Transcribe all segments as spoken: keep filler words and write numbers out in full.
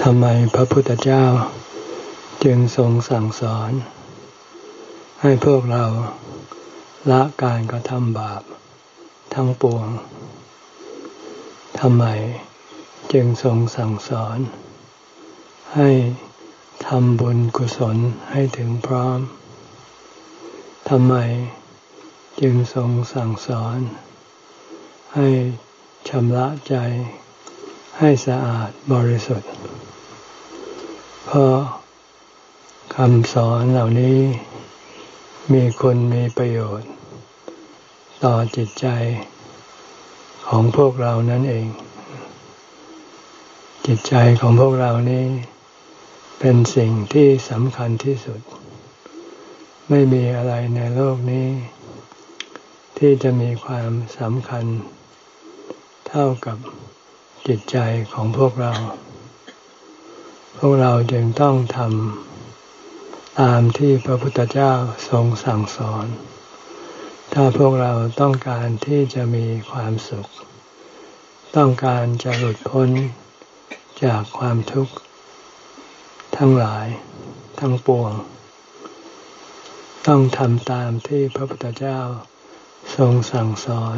ทำไมพระพุทธเจ้าจึงทรงสั่งสอนให้พวกเราละการกระทำบาปทั้งปวงทำไมจึงทรงสั่งสอนให้ทำบุญกุศลให้ถึงพร้อมทำไมจึงทรงสั่งสอนให้ชำระใจให้สะอาดบริสุทธิ์เพราะคำสอนเหล่านี้มีคุณมีประโยชน์ต่อจิตใจของพวกเรานั่นเองจิตใจของพวกเรานี้เป็นสิ่งที่สำคัญที่สุดไม่มีอะไรในโลกนี้ที่จะมีความสำคัญเท่ากับจิตใจของพวกเราพวกเราจึงต้องทำตามที่พระพุทธเจ้าทรงสั่งสอนถ้าพวกเราต้องการที่จะมีความสุขต้องการจะหลุดพ้นจากความทุกข์ทั้งหลายทั้งปวงต้องทำตามที่พระพุทธเจ้าทรงสั่งสอน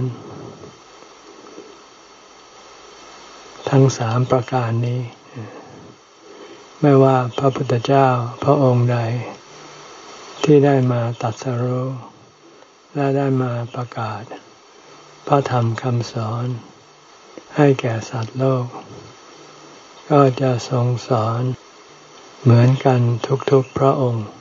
ทั้งสามประการนี้ไม่ว่าพระพุทธเจ้าพระองค์ใดที่ได้มาตรัสรู้และได้มาประกาศพระธรรมคำสอนให้แก่สัตว์โลกก็จะทรงสอนเหมือนกันทุกๆพระองค์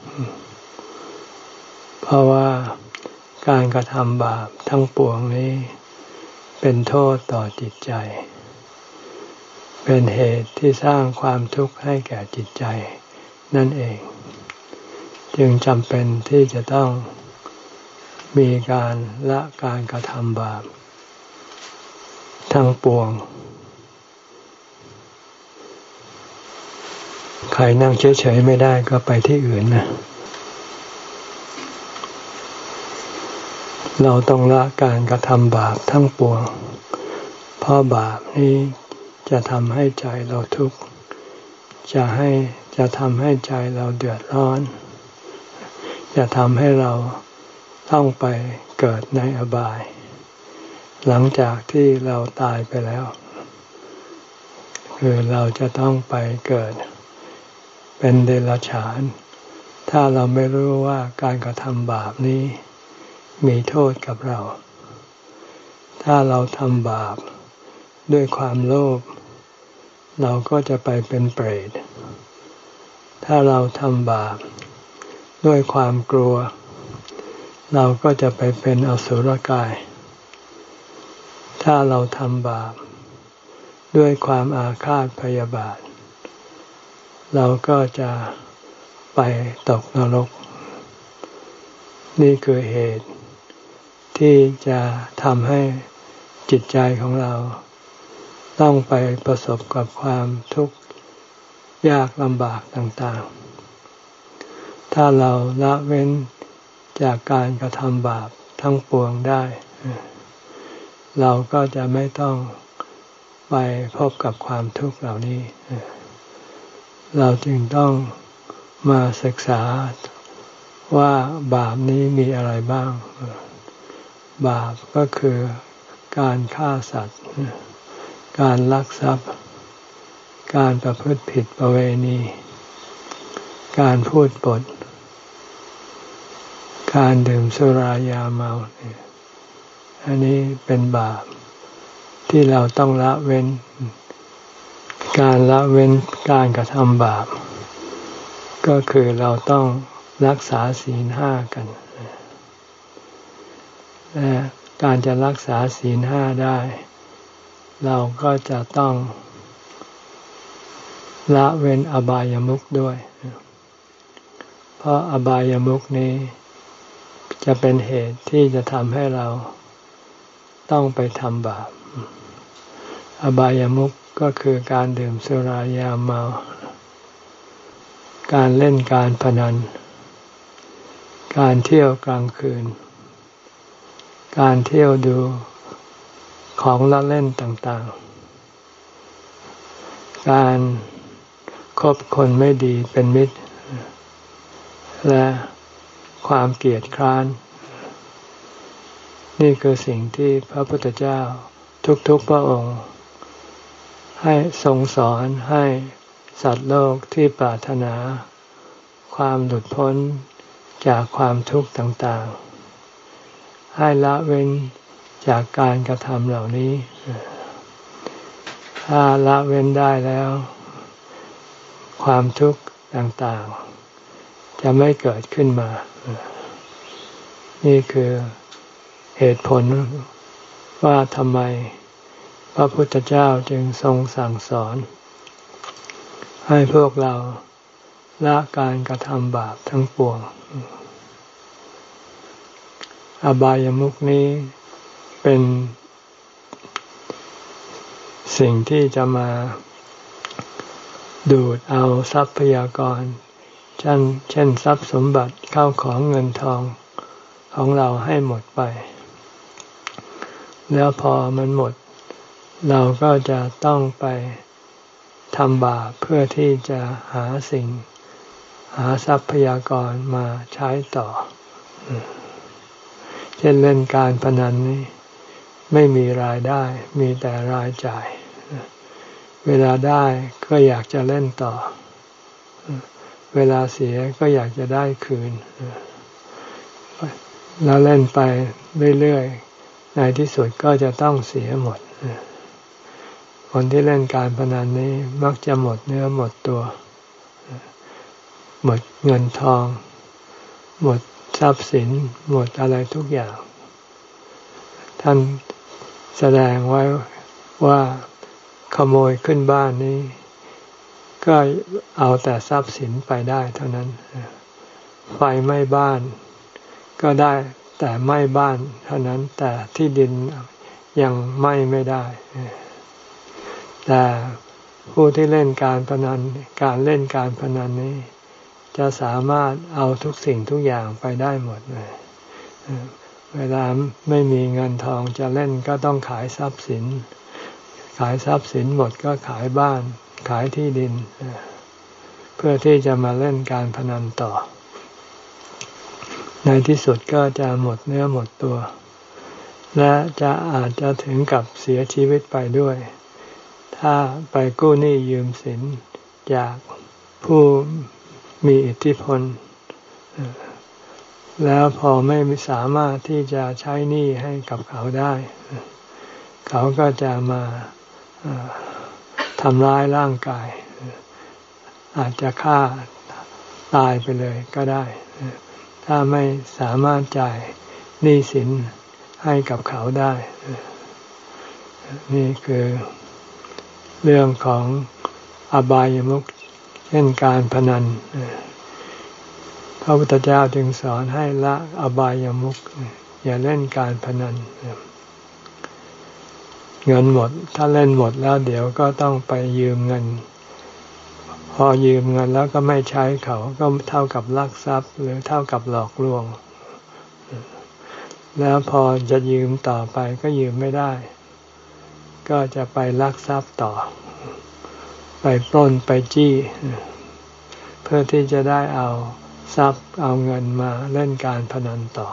เพราะว่าการกระทำบาปทั้งปวงนี้เป็นโทษต่อจิตใจเป็นเหตุที่สร้างความทุกข์ให้แก่จิตใจนั่นเองจึงจำเป็นที่จะต้องมีการละการกระทำบาปทั้งปวงใครนั่งเฉยๆไม่ได้ก็ไปที่อื่นนะเราต้องละการกระทำบาปทั้งปวงเพราะบาปนี้จะทำให้ใจเราทุกข์จะให้จะทำให้ใจเราเดือดร้อนจะทำให้เราต้องไปเกิดในอบายหลังจากที่เราตายไปแล้วคือเราจะต้องไปเกิดเป็นเดรัจฉานถ้าเราไม่รู้ว่าการกระทำบาปนี้มีโทษกับเราถ้าเราทำบาปด้วยความโลภเราก็จะไปเป็นเปรตถ้าเราทำบาปด้วยความกลัวเราก็จะไปเป็นอสุรกายถ้าเราทำบาปด้วยความอาฆาตพยาบาทเราก็จะไปตกนรกนี่คือเหตุที่จะทำให้จิตใจของเราต้องไปประสบกับความทุกข์ยากลำบากต่างๆถ้าเราละเว้นจากการกระทำบาปทั้งปวงได้เราก็จะไม่ต้องไปพบกับความทุกข์เหล่านี้เราจึงต้องมาศึกษาว่าบาปนี้มีอะไรบ้างบาปก็คือการฆ่าสัตว์การลักทรัพย์การประพฤติผิดประเวณีการพูดปดการดื่มสุรายาเมาอันนี้เป็นบาปที่เราต้องละเว้นการละเว้นการกระทำบาปก็คือเราต้องรักษาศีลห้ากันและการจะรักษาศีลห้าได้เราก็จะต้องละเว้นอบายมุขด้วยเพราะอบายมุขนี้จะเป็นเหตุที่จะทำให้เราต้องไปทำบาปอบายมุขก็คือการดื่มสุรายาเมาการเล่นการพนันการเที่ยวกลางคืนการเที่ยวดูของละเล่นต่างๆการบคนไม่ดีเป็นมิตรและความเกลียดคร้านนี่คือสิ่งที่พระพุทธเจ้าทุกๆพระองค์ให้ทรงสอนให้สัตว์โลกที่ปรารถนาความหลุดพ้นจากความทุกข์ต่างๆให้ละเว้นจากการกระทำเหล่านี้ถ้าละเว้นได้แล้วความทุกข์ต่างๆจะไม่เกิดขึ้นมานี่คือเหตุผลว่าทำไมพระพุทธเจ้าจึงทรงสั่งสอนให้พวกเราละการกระทำบาปทั้งปวงอบายามุขนี้เป็นสิ่งที่จะมาดูดเอาทรัพยากรเช่นเช่นทรัพย์สมบัติเข้าของเงินทองของเราให้หมดไปแล้วพอมันหมดเราก็จะต้องไปทำบาปเพื่อที่จะหาสิ่งหาทรัพยากรมาใช้ต่อเช่นเล่นการพนันนี่ไม่มีรายได้มีแต่รายจ่ายเวลาได้ก็อยากจะเล่นต่อเวลาเสียก็อยากจะได้คืนแล้วเล่นไปเรื่อยๆในที่สุดก็จะต้องเสียหมดคนที่เล่นการพนันนี้มักจะหมดเนื้อหมดตัวหมดเงินทองหมดทรัพย์สินหมดอะไรทุกอย่างท่านแสดงไว้ว่าขโมยขึ้นบ้านนี้ก็เอาแต่ทรัพย์สินไปได้เท่านั้นไฟไหม้บ้านก็ได้แต่ไหม้บ้านเท่านั้นแต่ที่ดินยังไหม้ไม่ได้แต่ผู้ที่เล่นการพนันการเล่นการพนันนี้จะสามารถเอาทุกสิ่งทุกอย่างไปได้หมดเลยเวลาไม่มีเงินทองจะเล่นก็ต้องขายทรัพย์สินขายทรัพย์สินหมดก็ขายบ้านขายที่ดินเพื่อที่จะมาเล่นการพนันต่อในที่สุดก็จะหมดเนื้อหมดตัวและจะอาจจะถึงกับเสียชีวิตไปด้วยถ้าไปกู้หนี้ยืมสินจากผู้มีอิทธิพลแล้วพอไม่สามารถที่จะใช้หนี้ให้กับเขาได้เขาก็จะมาทำร้ายร่างกายอาจจะฆ่าตายไปเลยก็ได้ถ้าไม่สามารถจ่ายหนี้สินให้กับเขาได้นี่คือเรื่องของอบายมุขเช่นการพนันพระพุทธเจ้าจึงสอนให้ละอบายมุขอย่าเล่นการพนันเงินหมดถ้าเล่นหมดแล้วเดี๋ยวก็ต้องไปยืมเงินพอยืมเงินแล้วก็ไม่ใช้เขาก็เท่ากับลักทรัพย์หรือเท่ากับหลอกลวงแล้วพอจะยืมต่อไปก็ยืมไม่ได้ก็จะไปลักทรัพย์ต่อไปปล้นไปจี้เพื่อที่จะได้เอาทรัพย์เอาเงินมาเล่นการพนันต่อ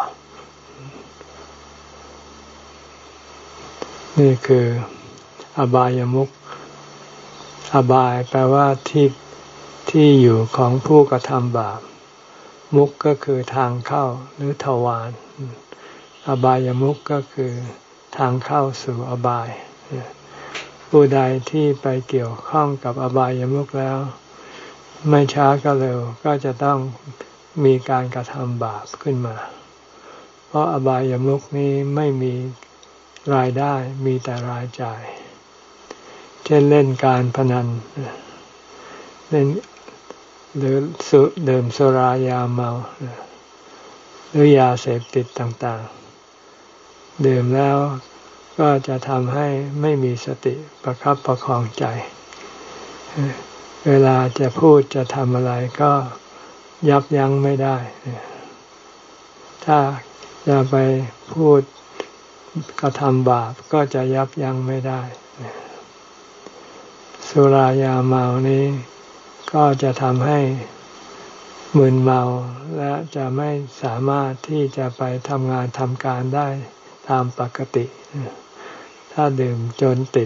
นี่คืออบายมุขอบายแปลว่าที่ที่อยู่ของผู้กระทำบาปมุขก็คือทางเข้าหรือทวารอบายมุขก็คือทางเข้าสู่อบายผู้ใดที่ไปเกี่ยวข้องกับอบายมุขแล้วไม่ช้าก็เร็วก็จะต้องมีการกระทำบาปขึ้นมาเพราะอบายมุขนี้ไม่มีรายได้มีแต่รายจ่ายเช่นเล่นการพนันเล่นหรือสุดื่มสุรายาเมาหรือยาเสพติดต่างๆดื่มแล้วก็จะทำให้ไม่มีสติประคับประคองใจเวลาจะพูดจะทำอะไรก็ยับยั้งไม่ได้ถ้าจะไปพูดกระทำบาปก็จะยับยั้งไม่ได้สุรายาเมานี้ก็จะทำให้มึนเมาและจะไม่สามารถที่จะไปทำงานทำการได้ตามปกติถ้าดื่มจนติด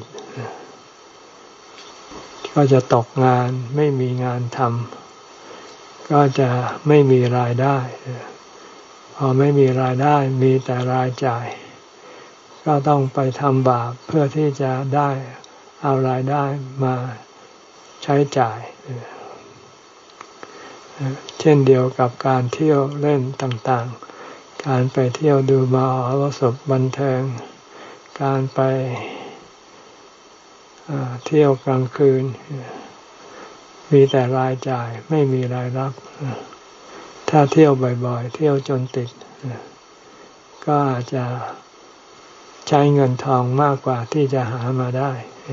ก็จะตกงานไม่มีงานทำก็จะไม่มีรายได้พอไม่มีรายได้มีแต่รายจ่ายก็ต้องไปทำบาปเพื่อที่จะได้เอารายได้มาใช้จ่ายเช่นเดียวกับการเที่ยวเล่นต่างๆการไปเที่ยวดูมหรสพบันเทิงการไปเที่ยวกลางคืนมีแต่รายจ่ายไม่มีรายรับถ้าเที่ยวบ่อยๆเที่ยวจนติดก็อาจจะใช้เงินทองมากกว่าที่จะหามาได้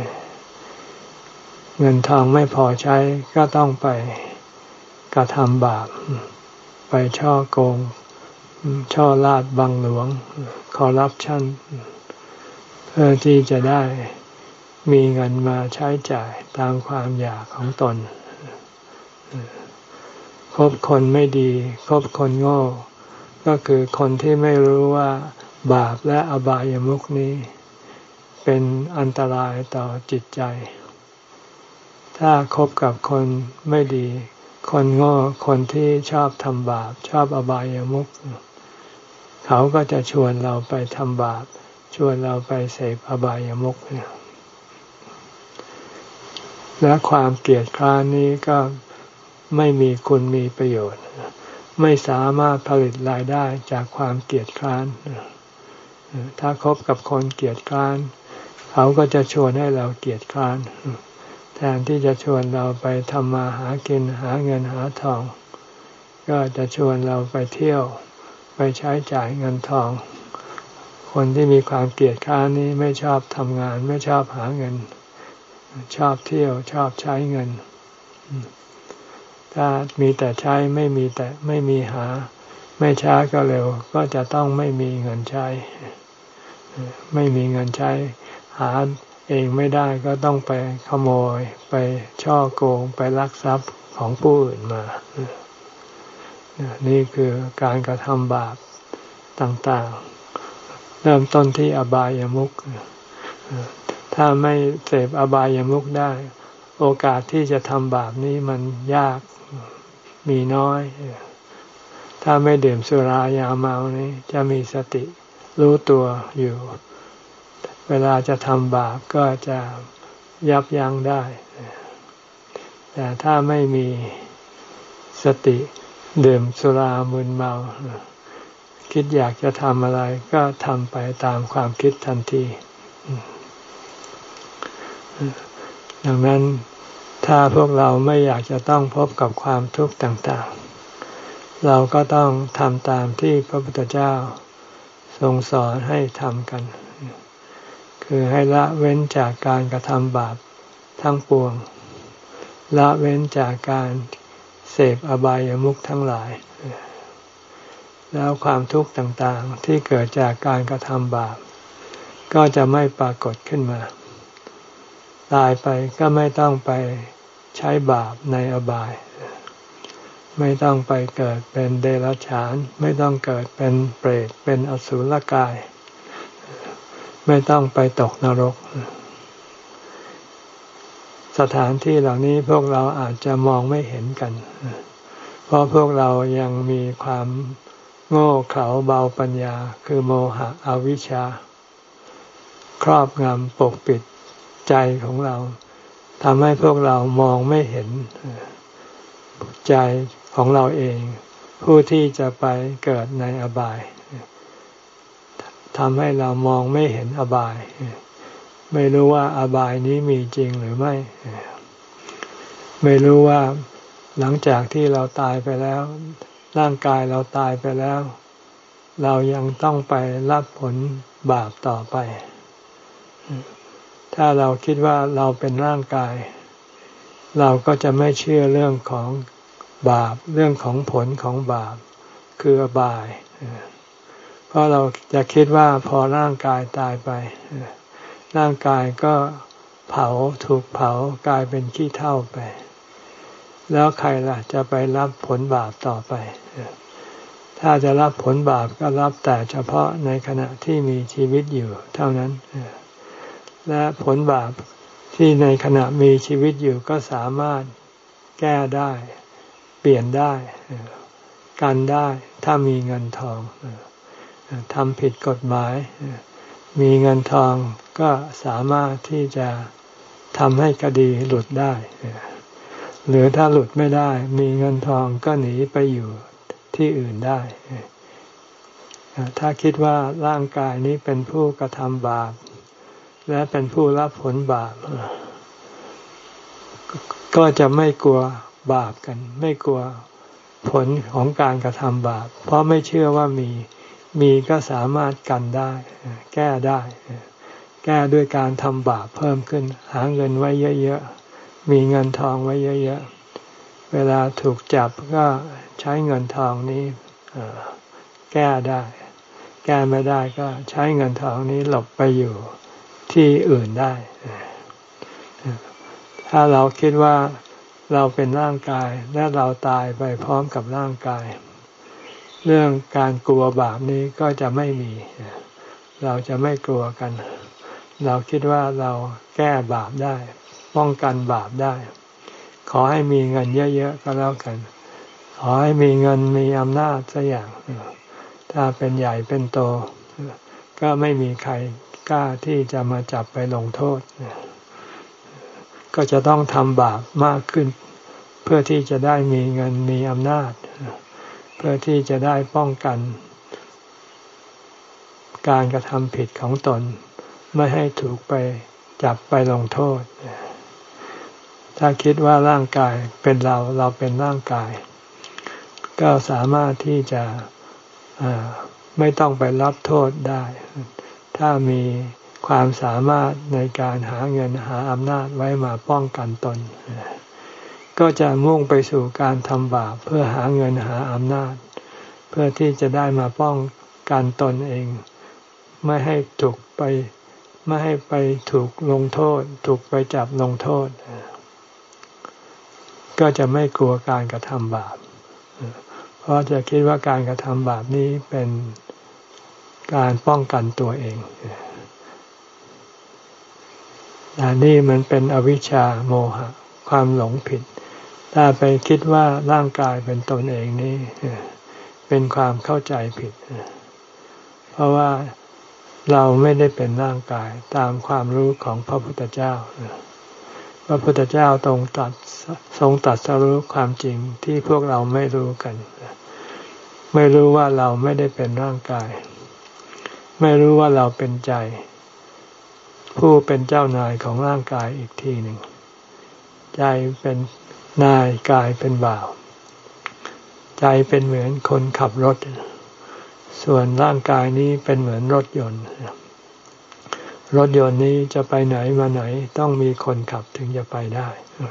เงินทองไม่พอใช้ก็ต้องไปกระทำบาปไปช่อโกงช่อลาดบังหลวงคอร์รัปชันเพื่อที่จะได้มีเงินมาใช้จ่ายตามความอยากของตนคบคนไม่ดีคบคนโง่ก็คือคนที่ไม่รู้ว่าบาปและอบายมุขนี้เป็นอันตรายต่อจิตใจถ้าคบกับคนไม่ดีคนโง่คนที่ชอบทำบาปชอบอบายมุขเขาก็จะชวนเราไปทำบาปชวนเราไปเสพอบายมุขและความเกลียดคร้านนี้ก็ไม่มีคุณมีประโยชน์ไม่สามารถผลิตรายได้จากความเกลียดคร้านถ้าคบกับคนเกลียดคร้านเขาก็จะชวนให้เราเกลียดคร้านแทนที่จะชวนเราไปทำมาหากินหาเงินหาทองก็จะชวนเราไปเที่ยวไปใช้จ่ายเงินทองคนที่มีความเกลียดคร้านนี้ไม่ชอบทำงานไม่ชอบหาเงินชอบเที่ยวชอบใช้เงินถ้ามีแต่ใช้ไม่มีแต่ไม่มีหาไม่ช้าก็เร็วก็จะต้องไม่มีเงินใช้ไม่มีเงินใช้หาเองไม่ได้ก็ต้องไปขโมยไปช่อโกงไปลักทรัพย์ของผู้อื่นมานี่คือการกระทำบาปต่างๆเริ่มต้นที่อบายามุขถ้าไม่เสพอบายามุขได้โอกาสที่จะทำบาปนี้มันยากมีน้อยถ้าไม่ดื่มสุรายาเมานี้จะมีสติรู้ตัวอยู่เวลาจะทำบาปก็จะยับยั้งได้แต่ถ้าไม่มีสติดื่มสุรามึนเมาคิดอยากจะทำอะไรก็ทำไปตามความคิดทันทีดังนั้นถ้าพวกเราไม่อยากจะต้องพบกับความทุกข์ต่างๆเราก็ต้องทำตามที่พระพุทธเจ้าทรงสอนให้ทำกันคือให้ละเว้นจากการกระทำบาปทั้งปวงละเว้นจากการเสพอบายามุขทั้งหลายแล้วความทุกข์ต่างๆที่เกิดจากการกระทำบาปก็จะไม่ปรากฏขึ้นมาตายไปก็ไม่ต้องไปใช้บาปในอบายไม่ต้องไปเกิดเป็นเดรัจฉานไม่ต้องเกิดเป็นเปรตเป็นอสุรกายไม่ต้องไปตกนรกสถานที่เหล่านี้พวกเราอาจจะมองไม่เห็นกันเพราะพวกเรายังมีความโง่เขลาเบาปัญญาคือโมหะอวิชชาครอบงำปกปิดใจของเราทำให้พวกเรามองไม่เห็นใจของเราเองผู้ที่จะไปเกิดในอบายทำให้เรามองไม่เห็นอบายไม่รู้ว่าอบายนี้มีจริงหรือไม่ไม่รู้ว่าหลังจากที่เราตายไปแล้วร่างกายเราตายไปแล้วเรายังต้องไปรับผลบาปต่อไปถ้าเราคิดว่าเราเป็นร่างกายเราก็จะไม่เชื่อเรื่องของบาปเรื่องของผลของบาปคืออบายเพราะเราจะคิดว่าพอร่างกายตายไปร่างกายก็เผาถูกเผากลายเป็นขี้เถ้าไปแล้วใครล่ะจะไปรับผลบาปต่อไปถ้าจะรับผลบาปก็รับแต่เฉพาะในขณะที่มีชีวิตอยู่เท่านั้นและผลบาปที่ในขณะมีชีวิตอยู่ก็สามารถแก้ได้เปลี่ยนได้กันได้ถ้ามีเงินทองทำผิดกฎหมายมีเงินทองก็สามารถที่จะทำให้คดีหลุดได้หรือถ้าหลุดไม่ได้มีเงินทองก็หนีไปอยู่ที่อื่นได้ถ้าคิดว่าร่างกายนี้เป็นผู้กระทำบาปและเป็นผู้รับผลบาปก็จะไม่กลัวบาปกันไม่กลัวผลของการกระทำบาปเพราะไม่เชื่อว่ามีมีก็สามารถกันได้แก้ได้แก้ด้วยการทำบาปเพิ่มขึ้นหาเงินไว้เยอะๆมีเงินทองไว้เยอะๆเวลาถูกจับก็ใช้เงินทองนี้แก้ได้แก้ไม่ได้ก็ใช้เงินทองนี้หลบไปอยู่ที่อื่นได้ถ้าเราคิดว่าเราเป็นร่างกายและเราตายไปพร้อมกับร่างกายเรื่องการกลัวบาปนี้ก็จะไม่มีเราจะไม่กลัวกันเราคิดว่าเราแก้บาปได้ป้องกันบาปได้ขอให้มีเงินเยอะๆก็แล้วกันขอให้มีเงินมีอำนาจสักอย่างถ้าเป็นใหญ่เป็นโตก็ไม่มีใครกล้าที่จะมาจับไปลงโทษก็จะต้องทำบาปมากขึ้นเพื่อที่จะได้มีเงินมีอำนาจเพื่อที่จะได้ป้องกันการกระทำผิดของตนไม่ให้ถูกไปจับไปลงโทษถ้าคิดว่าร่างกายเป็นเราเราเป็นร่างกายก็สามารถที่จะไม่ต้องไปรับโทษได้ถ้ามีความสามารถในการหาเงินหาอำนาจไว้มาป้องกันตนก็จะมุ่งไปสู่การทำบาปเพื่อหาเงินหาอำนาจเพื่อที่จะได้มาป้องกันตนเองไม่ให้ถูกไปไม่ให้ไปถูกลงโทษถูกไปจับลงโทษก็จะไม่กลัวการกระทำบาปเพราะจะคิดว่าการกระทำบาปนี้เป็นการป้องกันตัวเองแต่นี่มันเป็นอวิชชาโมหะความหลงผิดถ้าไปคิดว่าร่างกายเป็นตนเองนี่เป็นความเข้าใจผิดเพราะว่าเราไม่ได้เป็นร่างกายตามความรู้ของพระพุทธเจ้าพระพุทธเจ้าทรงตรัสทรงตรัสรู้ความจริงที่พวกเราไม่รู้กันไม่รู้ว่าเราไม่ได้เป็นร่างกายไม่รู้ว่าเราเป็นใจผู้เป็นเจ้านายของร่างกายอีกทีหนึ่งใจเป็นนายกายเป็นบ่าวใจเป็นเหมือนคนขับรถส่วนร่างกายนี้เป็นเหมือนรถยนต์รถยนต์นี้จะไปไหนมาไหนต้องมีคนขับถึงจะไปได้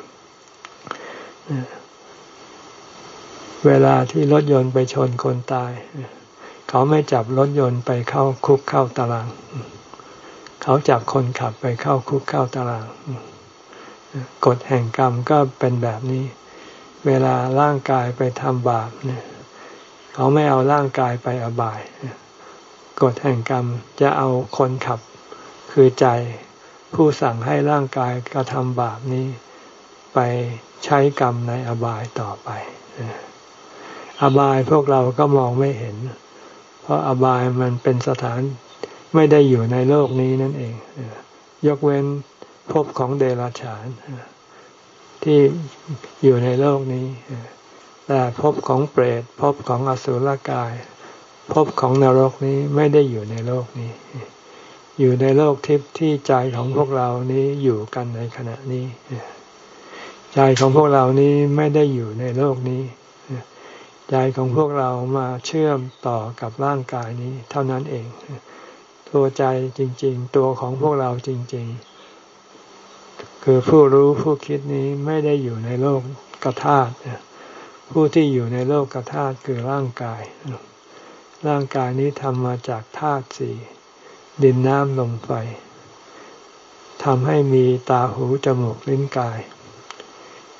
เวลาที่รถยนต์ไปชนคนตายเขาไม่จับรถยนต์ไปเข้าคุกเข้าตารางเขาจับคนขับไปเข้าคุกเข้าตารางกฎแห่งกรรมก็เป็นแบบนี้เวลาร่างกายไปทำบาปเนี่ยเขาไม่เอาร่างกายไปอบายกฎแห่งกรรมจะเอาคนขับคือใจผู้สั่งให้ร่างกายกระทำบาปนี้ไปใช้กรรมในอบายต่อไปอบายพวกเราก็มองไม่เห็นเพราะอบายมันเป็นสถานไม่ได้อยู่ในโลกนี้นั่นเองยกเว้นภพของเดรัจฉานที่อยู่ในโลกนี้แต่ภพของเปรตภพของอสุรกายภพของนรกนี้ไม่ได้อยู่ในโลกนี้อยู่ในโลกทิพย์ที่ใจของพวกเรานี้อยู่กันในขณะนี้ใจของพวกเรานี้ไม่ได้อยู่ในโลกนี้ใจของพวกเรามาเชื่อมต่อกับร่างกายนี้เท่านั้นเองตัวใจจริงๆตัวของพวกเราจริงๆคือผู้รู้ผู้คิดนี้ไม่ได้อยู่ในโลกกธาตุผู้ที่อยู่ในโลกธาตุคือร่างกายร่างกายนี้ทำมาจากธาตุสี่ดินน้ำลมไฟทำให้มีตาหูจมูกลิ้นกาย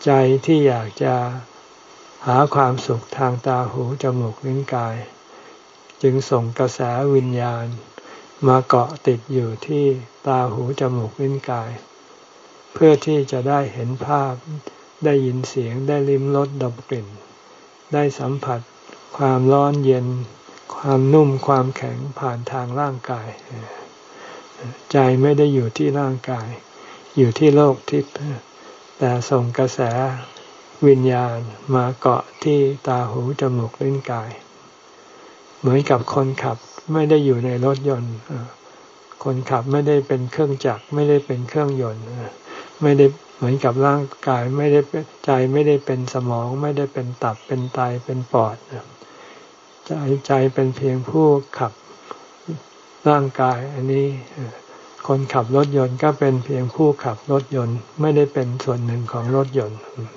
ใจที่อยากจะหาความสุขทางตาหูจมูกลิ้นกายจึงส่งกระแสวิญญาณมาเกาะติดอยู่ที่ตาหูจมูกลิ้นกายเพื่อที่จะได้เห็นภาพได้ยินเสียงได้ลิ้มรสดมกลิ่นได้สัมผัสความร้อนเย็นความนุ่มความแข็งผ่านทางร่างกายใจไม่ได้อยู่ที่ร่างกายอยู่ที่โลกทิพย์แต่ส่งกระแสวิญญาณมาเกาะที่ตาหูจมูกลิ้นกายเหมือนกับคนขับไม่ได้อยู่ในรถยนต์คนขับไม่ได้เป็นเครื่องจักรไม่ได้เป็นเครื่องยนต์ไม่ได้เหมือนกับร่างกายไม่ได้ใจไม่ได้เป็นสมองไม่ได้เป็นตับเป็นไตเป็นปอดใจใจเป็นเพียงผู้ขับร่างกายอันนี้คนขับรถยนต์ก็เป็นเพียงผู้ขับรถยนต์ไม่ได้เป็นส่วนหนึ่งของรถยนต์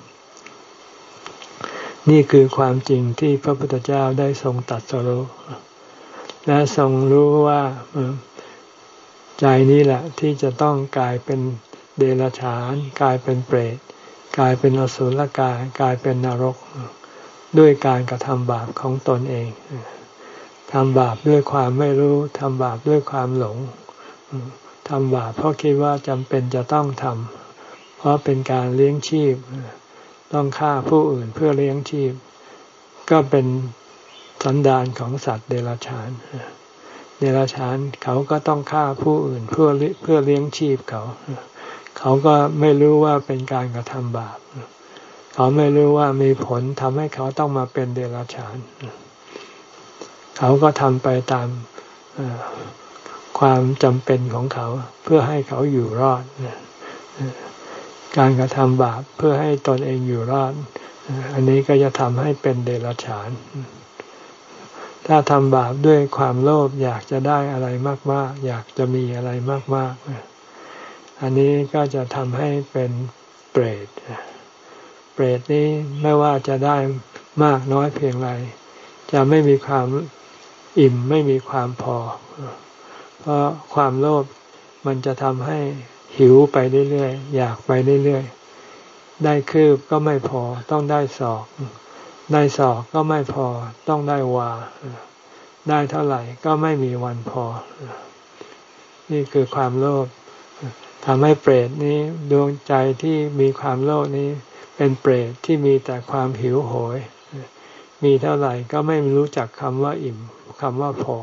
นี่คือความจริงที่พระพุทธเจ้าได้ทรงตรัสรู้และทรงรู้ว่าใจนี้แหละที่จะต้องกลายเป็นเดรัจฉานกลายเป็นเปรตกลายเป็นอสุรกายกลายเป็นนรกด้วยการกระทำบาปของตนเองทำบาปด้วยความไม่รู้ทำบาปด้วยความหลงทำบาปเพราะคิดว่าจำเป็นจะต้องทำเพราะเป็นการเลี้ยงชีพต้องฆ่าผู้อื่นเพื่อเลี้ยงชีพก็เป็นสันดานของสัตว์เดรัจฉานเดรัจฉานเขาก็ต้องฆ่าผู้อื่นเพื่อเพื่อเลี้ยงชีพเขาเขาก็ไม่รู้ว่าเป็นการกระทำบาปเขาไม่รู้ว่ามีผลทำให้เขาต้องมาเป็นเดรัจฉานเขาก็ทำไปตามความจำเป็นของเขาเพื่อให้เขาอยู่รอดการกระทำบาปเพื่อให้ตนเองอยู่รอดอันนี้ก็จะทำให้เป็นเดรัจฉานถ้าทำบาปด้วยความโลภอยากจะได้อะไรมากๆอยากจะมีอะไรมากๆอันนี้ก็จะทำให้เป็นเปรตเปรตนี้ไม่ว่าจะได้มากน้อยเพียงไรจะไม่มีความอิ่มไม่มีความพอเพราะความโลภมันจะทำให้หิวไปเรื่อยๆอยากไปเรื่อยๆได้คืบก็ไม่พอต้องได้ศอกได้ศอกก็ไม่พอต้องได้วาได้เท่าไหร่ก็ไม่มีวันพอนี่คือความโลภทำให้เปรตนี้ดวงใจที่มีความโลภนี้เป็นเปรตที่มีแต่ความหิวโหยมีเท่าไหร่ก็ไม่รู้จักคำว่าอิ่มคำว่าพอ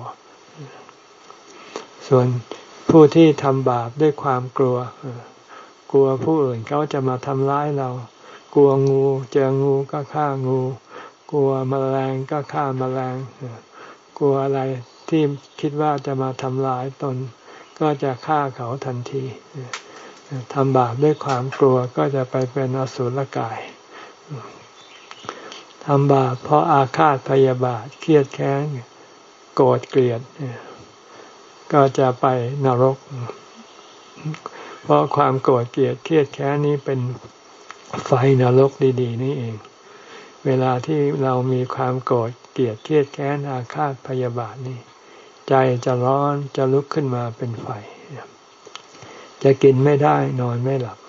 ส่วนผู้ที่ทำบาปด้วยความกลัวกลัวผู้อื่นเขาจะมาทำร้ายเรากลัวงูเจองูก็ฆ่างูกลัวแมลงก็ฆ่าแมลงกลัวอะไรที่คิดว่าจะมาทำร้ายตนก็จะฆ่าเขาทันทีทำบาปด้วยความกลัวก็จะไปเป็นอสุรกายทำบาปเพราะอาฆาตพยาบาทเครียดแค้นโกรธเกลียดก็จะไปนรกเพราะความโกรธเกลียดเครียดแค้นนี้เป็นไฟนรกดีๆนี่เองเวลาที่เรามีความโกรธเกลียดเครียดแค้นอาฆาตพยาบาทนี่ใจจะร้อนจะลุกขึ้นมาเป็นไฟจะกินไม่ได้นอนไม่หลับ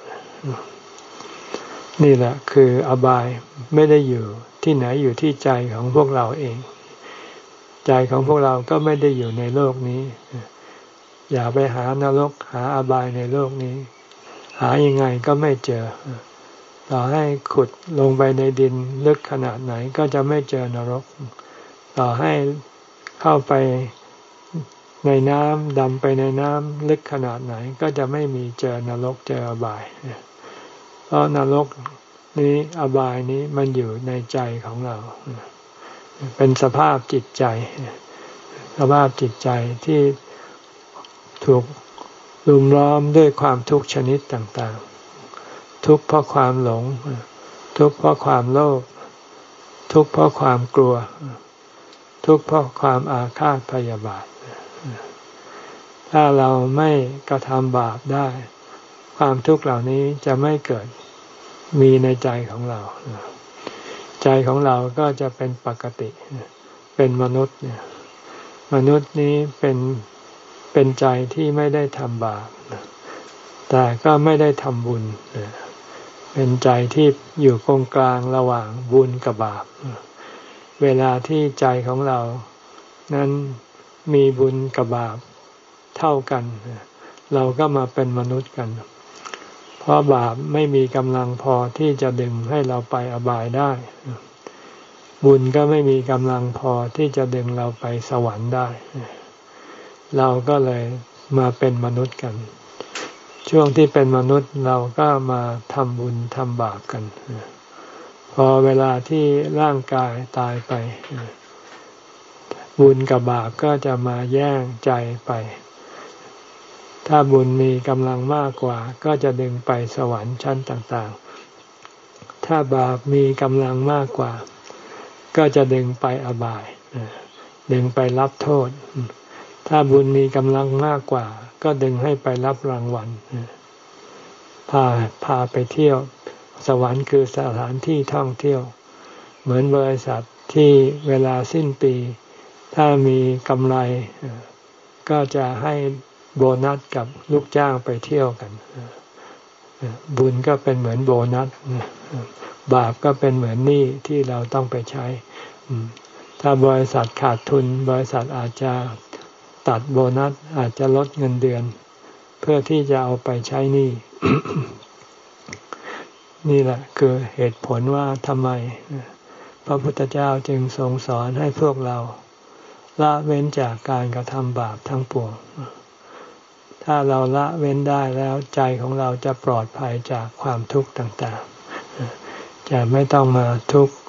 นี่แหละคืออบายไม่ได้อยู่ที่ไหนอยู่ที่ใจของพวกเราเองใจของพวกเราก็ไม่ได้อยู่ในโลกนี้อย่าไปหานรกหาอบายในโลกนี้หายังไงก็ไม่เจอต่อให้ขุดลงไปในดินลึกขนาดไหนก็จะไม่เจอนรกต่อให้เข้าไปในน้ำดำไปในน้ำลึกขนาดไหนก็จะไม่มีเจอนรกเจออบายเพราะนรกนี้อบายนี้มันอยู่ในใจของเราเป็นสภาพจิตใจสภาพจิตใจที่ถูกลุมล้อมด้วยความทุกข์ชนิดต่างๆทุกข์เพราะความหลงทุกข์เพราะความโลภทุกข์เพราะความกลัวทุกข์เพราะความอาฆาตพยาบาทถ้าเราไม่กระทำบาปได้ความทุกข์เหล่านี้จะไม่เกิดมีในใจของเราใจของเราก็จะเป็นปกติเป็นมนุษย์มนุษย์นี้เป็นเป็นใจที่ไม่ได้ทำบาปแต่ก็ไม่ได้ทำบุญเป็นใจที่อยู่ตรงกลางระหว่างบุญกับบาปเวลาที่ใจของเรานั้นมีบุญกับบาปเท่ากันเราก็มาเป็นมนุษย์กันเพราะบาปไม่มีกำลังพอที่จะดึงให้เราไปอบายได้บุญก็ไม่มีกำลังพอที่จะดึงเราไปสวรรค์ได้เราก็เลยมาเป็นมนุษย์กันช่วงที่เป็นมนุษย์เราก็มาทำบุญทำบาปกันพอเวลาที่ร่างกายตายไปบุญกับบาปก็จะมาแย่งใจไปถ้าบุญมีกำลังมากกว่าก็จะดึงไปสวรรค์ชั้นต่างๆถ้าบาปมีกำลังมากกว่าก็จะดึงไปอบายดึงไปรับโทษถ้าบุญมีกำลังมากกว่าก็ดึงให้ไปรับรางวัลพาพาไปเที่ยวสวรรค์คือสถานที่ท่องเที่ยวเหมือนบริษัทที่เวลาสิ้นปีถ้ามีกำไรก็จะให้โบนัสกับลูกจ้างไปเที่ยวกันบุญก็เป็นเหมือนโบนัสบาปก็เป็นเหมือนหนี้ที่เราต้องไปใช้ถ้าบริษัทขาดทุนบริษัทอาจจะตัดโบนัสอาจจะลดเงินเดือนเพื่อที่จะเอาไปใช้หนี้ นี่แหละคือเหตุผลว่าทำไมพระพุทธเจ้าจึงทรงสอนให้พวกเราละเว้นจากการกระทำบาปทั้งปวงถ้าเราละเว้นได้แล้วใจของเราจะปลอดภัยจากความทุกข์ต่างๆจะไม่ต้องมาทุกข์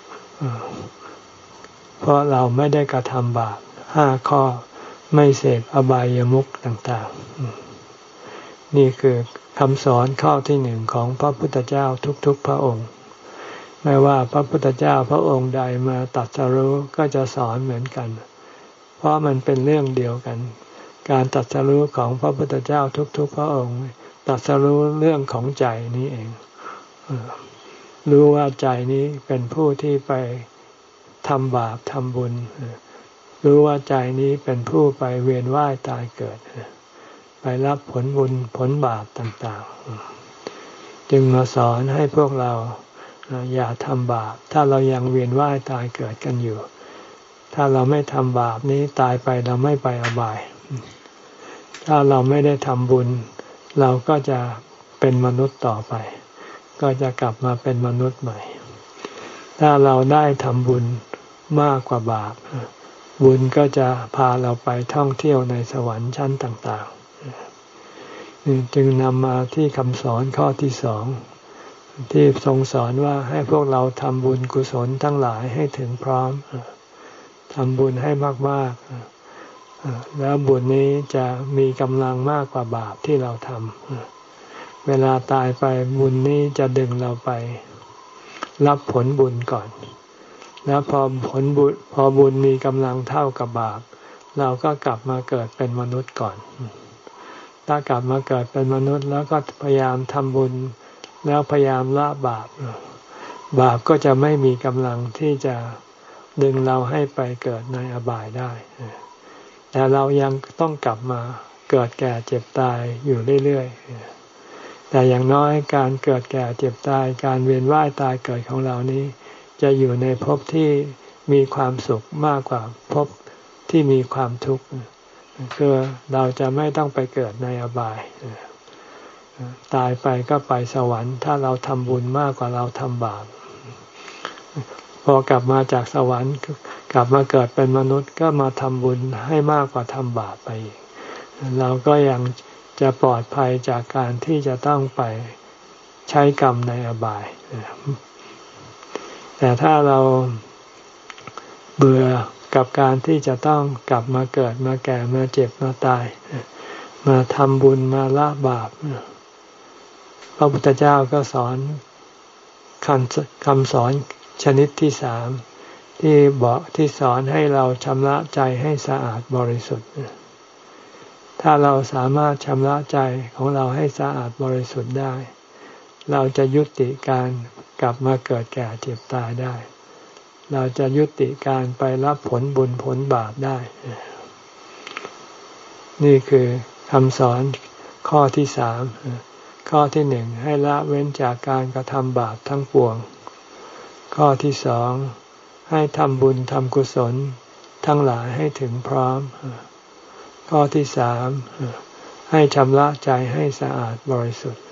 เพราะเราไม่ได้กระทำบาปห้าข้อไม่เสพอบายามุขต่างๆนี่คือคำสอนข้อที่หนึ่งของพระพุทธเจ้าทุกๆพระองค์ไม่ว่าพระพุทธเจ้าพระองค์ใดมาตรัสรู้ก็จะสอนเหมือนกันเพราะมันเป็นเรื่องเดียวกันการตรัสรู้ของพระพุทธเจ้าทุกๆพระองค์ตรัสรู้เรื่องของใจนี้เองรู้ว่าใจนี้เป็นผู้ที่ไปทำบาปทำบุญรู้ว่าใจนี้เป็นผู้ไปเวียนว่ายตายเกิดไปรับผลบุญผลบาปต่างๆจึงมาสอนให้พวกเราอย่าทำบาปถ้าเรายังเวียนว่ายตายเกิดกันอยู่ถ้าเราไม่ทำบาปนี้ตายไปเราไม่ไปอบายถ้าเราไม่ได้ทำบุญเราก็จะเป็นมนุษย์ต่อไปก็จะกลับมาเป็นมนุษย์ใหม่ถ้าเราได้ทำบุญมากกว่าบาปบุญก็จะพาเราไปท่องเที่ยวในสวรรค์ชั้นต่างๆจึงนำมาที่คำสอนข้อที่สองที่ทรงสอนว่าให้พวกเราทำบุญกุศลทั้งหลายให้ถึงพร้อมทำบุญให้มากๆแล้วบุญนี้จะมีกำลังมากกว่าบาปที่เราทำเวลาตายไปบุญนี้จะดึงเราไปรับผลบุญก่อนแล้วพอผลบุญพอบุญมีกำลังเท่ากับบาปเราก็กลับมาเกิดเป็นมนุษย์ก่อนถ้ากลับมาเกิดเป็นมนุษย์แล้วก็พยายามทำบุญแล้วพยายามละบาปบาปก็จะไม่มีกำลังที่จะดึงเราให้ไปเกิดในอบายได้แต่เรายังต้องกลับมาเกิดแก่เจ็บตายอยู่เรื่อยๆแต่อย่างน้อยการเกิดแก่เจ็บตายการเวียนว่ายตายเกิดของเรานี้จะอยู่ในภพที่มีความสุขมากกว่าภพที่มีความทุกข์คือเราจะไม่ต้องไปเกิดในอบายตายไปก็ไปสวรรค์ถ้าเราทำบุญมากกว่าเราทำบาปพอกลับมาจากสวรรค์กลับมาเกิดเป็นมนุษย์ก็มาทำบุญให้มากกว่าทำบาปไปอีกเราก็ยังจะปลอดภัยจากการที่จะต้องไปใช้กรรมในอบายแต่ถ้าเราเบื่อกับการที่จะต้องกลับมาเกิดมาแก่มาเจ็บมาตายมาทำบุญมาละบาปพระพุทธเจ้าก็สอนคำคำสอนชนิดที่สามที่บอกที่สอนให้เราชำระใจให้สะอาดบริสุทธิ์ถ้าเราสามารถชำระใจของเราให้สะอาดบริสุทธิ์ได้เราจะยุติการกลับมาเกิดแก่เจ็บตายได้เราจะยุติการไปรับผลบุญผลบาปได้นี่คือคำสอนข้อที่สามคข้อที่หนึ่งให้ละเว้นจากการกระทำบาปทั้งปวงข้อที่สองให้ทำบุญทำกุศลทั้งหลายให้ถึงพร้อมข้อที่สามให้ชำระใจให้สะอาดบริสุทธิ์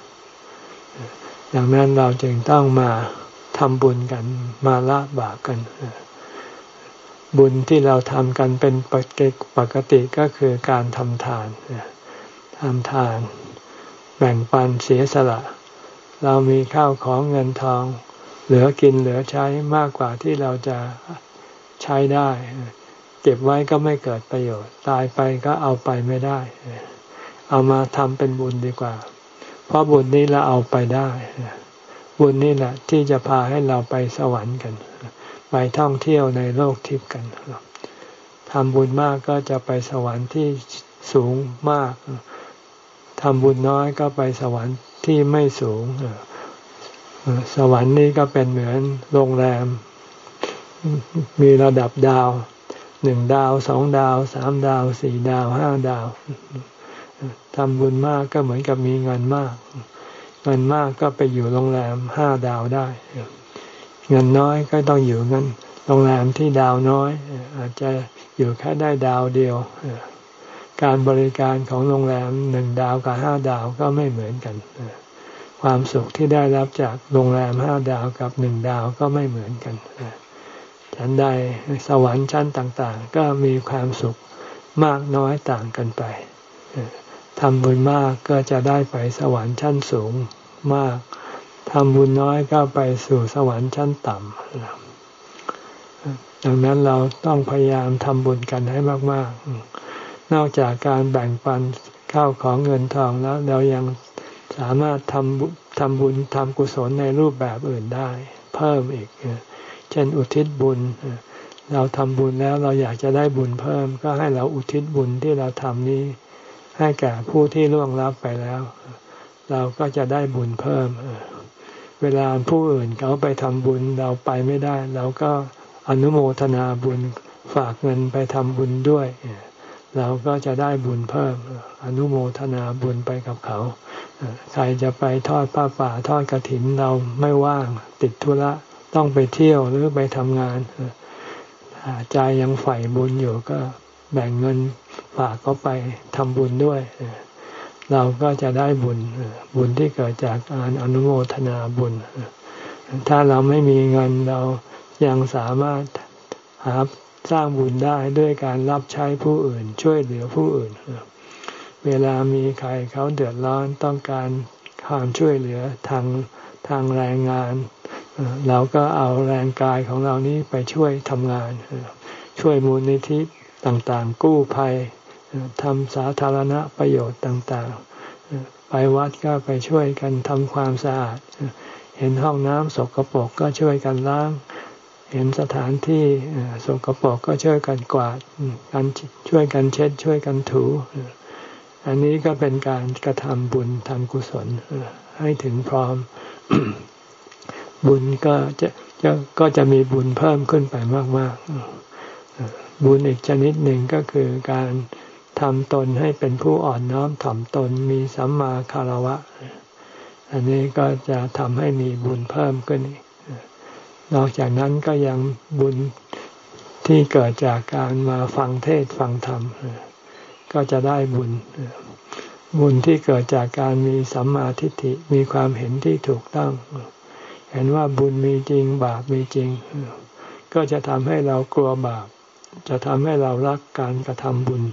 ดังนั้นเราจึงต้องมาทำบุญกันมาละบาปกันบุญที่เราทำกันเป็นปกติก็คือการทำทานทำทานแบ่งปันเสียสละเรามีข้าวของเงินทองเหลือกินเหลือใช้มากกว่าที่เราจะใช้ได้เก็บไว้ก็ไม่เกิดประโยชน์ตายไปก็เอาไปไม่ได้เอามาทำเป็นบุญดีกว่าเพราะบุญนี้เราเอาไปได้บุญนี่แหละที่จะพาให้เราไปสวรรค์กันไปท่องเที่ยวในโลกทิพย์กันทำบุญมากก็จะไปสวรรค์ที่สูงมากทำบุญน้อยก็ไปสวรรค์ที่ไม่สูงสวรรค์นี่ก็เป็นเหมือนโรงแรมมีระดับดาวหนึ่งดาวสองดาวสามดาวสี่ดาวห้าดาวทำบุญมากก็เหมือนกับมีเงินมากเงินมากก็ไปอยู่โรงแรมห้าดาวได้เงินน้อยก็ต้องอยู่เงินโรงแรมที่ดาวน้อยอาจจะอยู่แค่ได้ดาวเดียวการบริการของโรงแรมหนึ่งดาวกับห้าดาวก็ไม่เหมือนกันความสุขที่ได้รับจากโรงแรมห้าดาวกับหนึ่งดาวก็ไม่เหมือนกันฉันใดสวรรค์ชั้นต่างๆก็มีความสุขมากน้อยต่างกันไปทำบุญมากก็จะได้ไปสวรรค์ชั้นสูงมากทำบุญน้อยก็ไปสู่สวรรค์ชั้นต่ำดังนั้นเราต้องพยายามทำบุญกันให้มากๆนอกจากการแบ่งปันข้าวของเงินทองแล้วเรายังสามารถทำทำบุญทำกุศลในรูปแบบอื่นได้เพิ่มอีกเช่นอุทิศบุญเราทำบุญแล้วเราอยากจะได้บุญเพิ่มก็ให้เราอุทิศบุญที่เราทำนี้ให้แก่ผู้ที่ล่วงลับไปแล้วเราก็จะได้บุญเพิ่มเวลาผู้อื่นเขาไปทำบุญเราไปไม่ได้เราก็อนุโมทนาบุญฝากเงินไปทำบุญด้วยเราก็จะได้บุญเพิ่มอนุโมทนาบุญไปกับเขาใครจะไปทอดผ้าป่าทอดกฐินเราไม่ว่างติดธุระต้องไปเที่ยวหรือไปทำงานใจยังใฝ่บุญอยู่ก็แบ่งเงินฝากเขาไปทำบุญด้วยเราก็จะได้บุญบุญที่เกิดจากการอนุโมทนาบุญถ้าเราไม่มีเงินเรายังสามารถหาสร้างบุญได้ด้วยการรับใช้ผู้อื่นช่วยเหลือผู้อื่นเวลามีใครเขาเดือดร้อนต้องการความช่วยเหลือทางทางแรงงานเราก็เอาแรงกายของเรานี้ไปช่วยทำงานช่วยมูลนิธิต่างๆกู้ภัยทำสาธารณประโยชน์ต่างๆไปวัดก็ไปช่วยกันทำความสะอาดเห็นห้องน้ำสกปรกก็ช่วยกันล้างเห็นสถานที่สกปรกก็ช่วยกันกวาดกันช่วยกันเช็ดช่วยกันถูอันนี้ก็เป็นการกระทำบุญทำกุศลให้ถึงพร้อม บุญก็จะจะก็จะมีบุญเพิ่มขึ้นไปมากๆบุญอีกชนิดหนึ่งก็คือการทำตนให้เป็นผู้อ่อนน้อมถ่อมตนมีสัมมาคารวะอันนี้ก็จะทำให้มีบุญเพิ่มขึ้นนอกจากนั้นก็ยังบุญที่เกิดจากการมาฟังเทศน์ฟังธรรมก็จะได้บุญบุญที่เกิดจากการมีสัมมาทิฏฐิมีความเห็นที่ถูกต้องเห็นว่าบุญมีจริงบาปมีจริงก็จะทำให้เรากลัวบาปจะทำให้เรารักการกระทำบุญ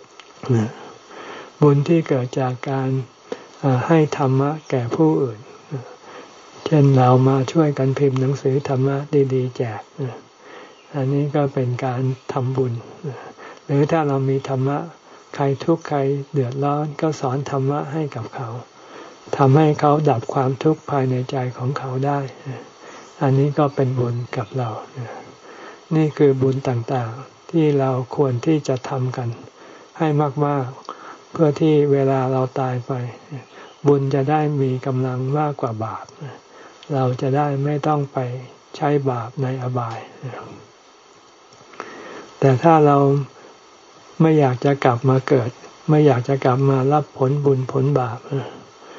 บุญที่เกิดจากการให้ธรรมะแก่ผู้อื่นเช่นเรามาช่วยกันพิมพ์หนังสือธรรมะดีๆแจกอันนี้ก็เป็นการทำบุญหรือถ้าเรามีธรรมะใครทุกข์ใครเดือดร้อนก็สอนธรรมะให้กับเขาทำให้เขาดับความทุกข์ภายในใจของเขาได้อันนี้ก็เป็นบุญกับเรานี่คือบุญต่างๆที่เราควรที่จะทำกันให้มากๆเพื่อที่เวลาเราตายไปบุญจะได้มีกำลังมากกว่าบาปเราจะได้ไม่ต้องไปใช้บาปในอบายแต่ถ้าเราไม่อยากจะกลับมาเกิดไม่อยากจะกลับมารับผลบุญผลบาป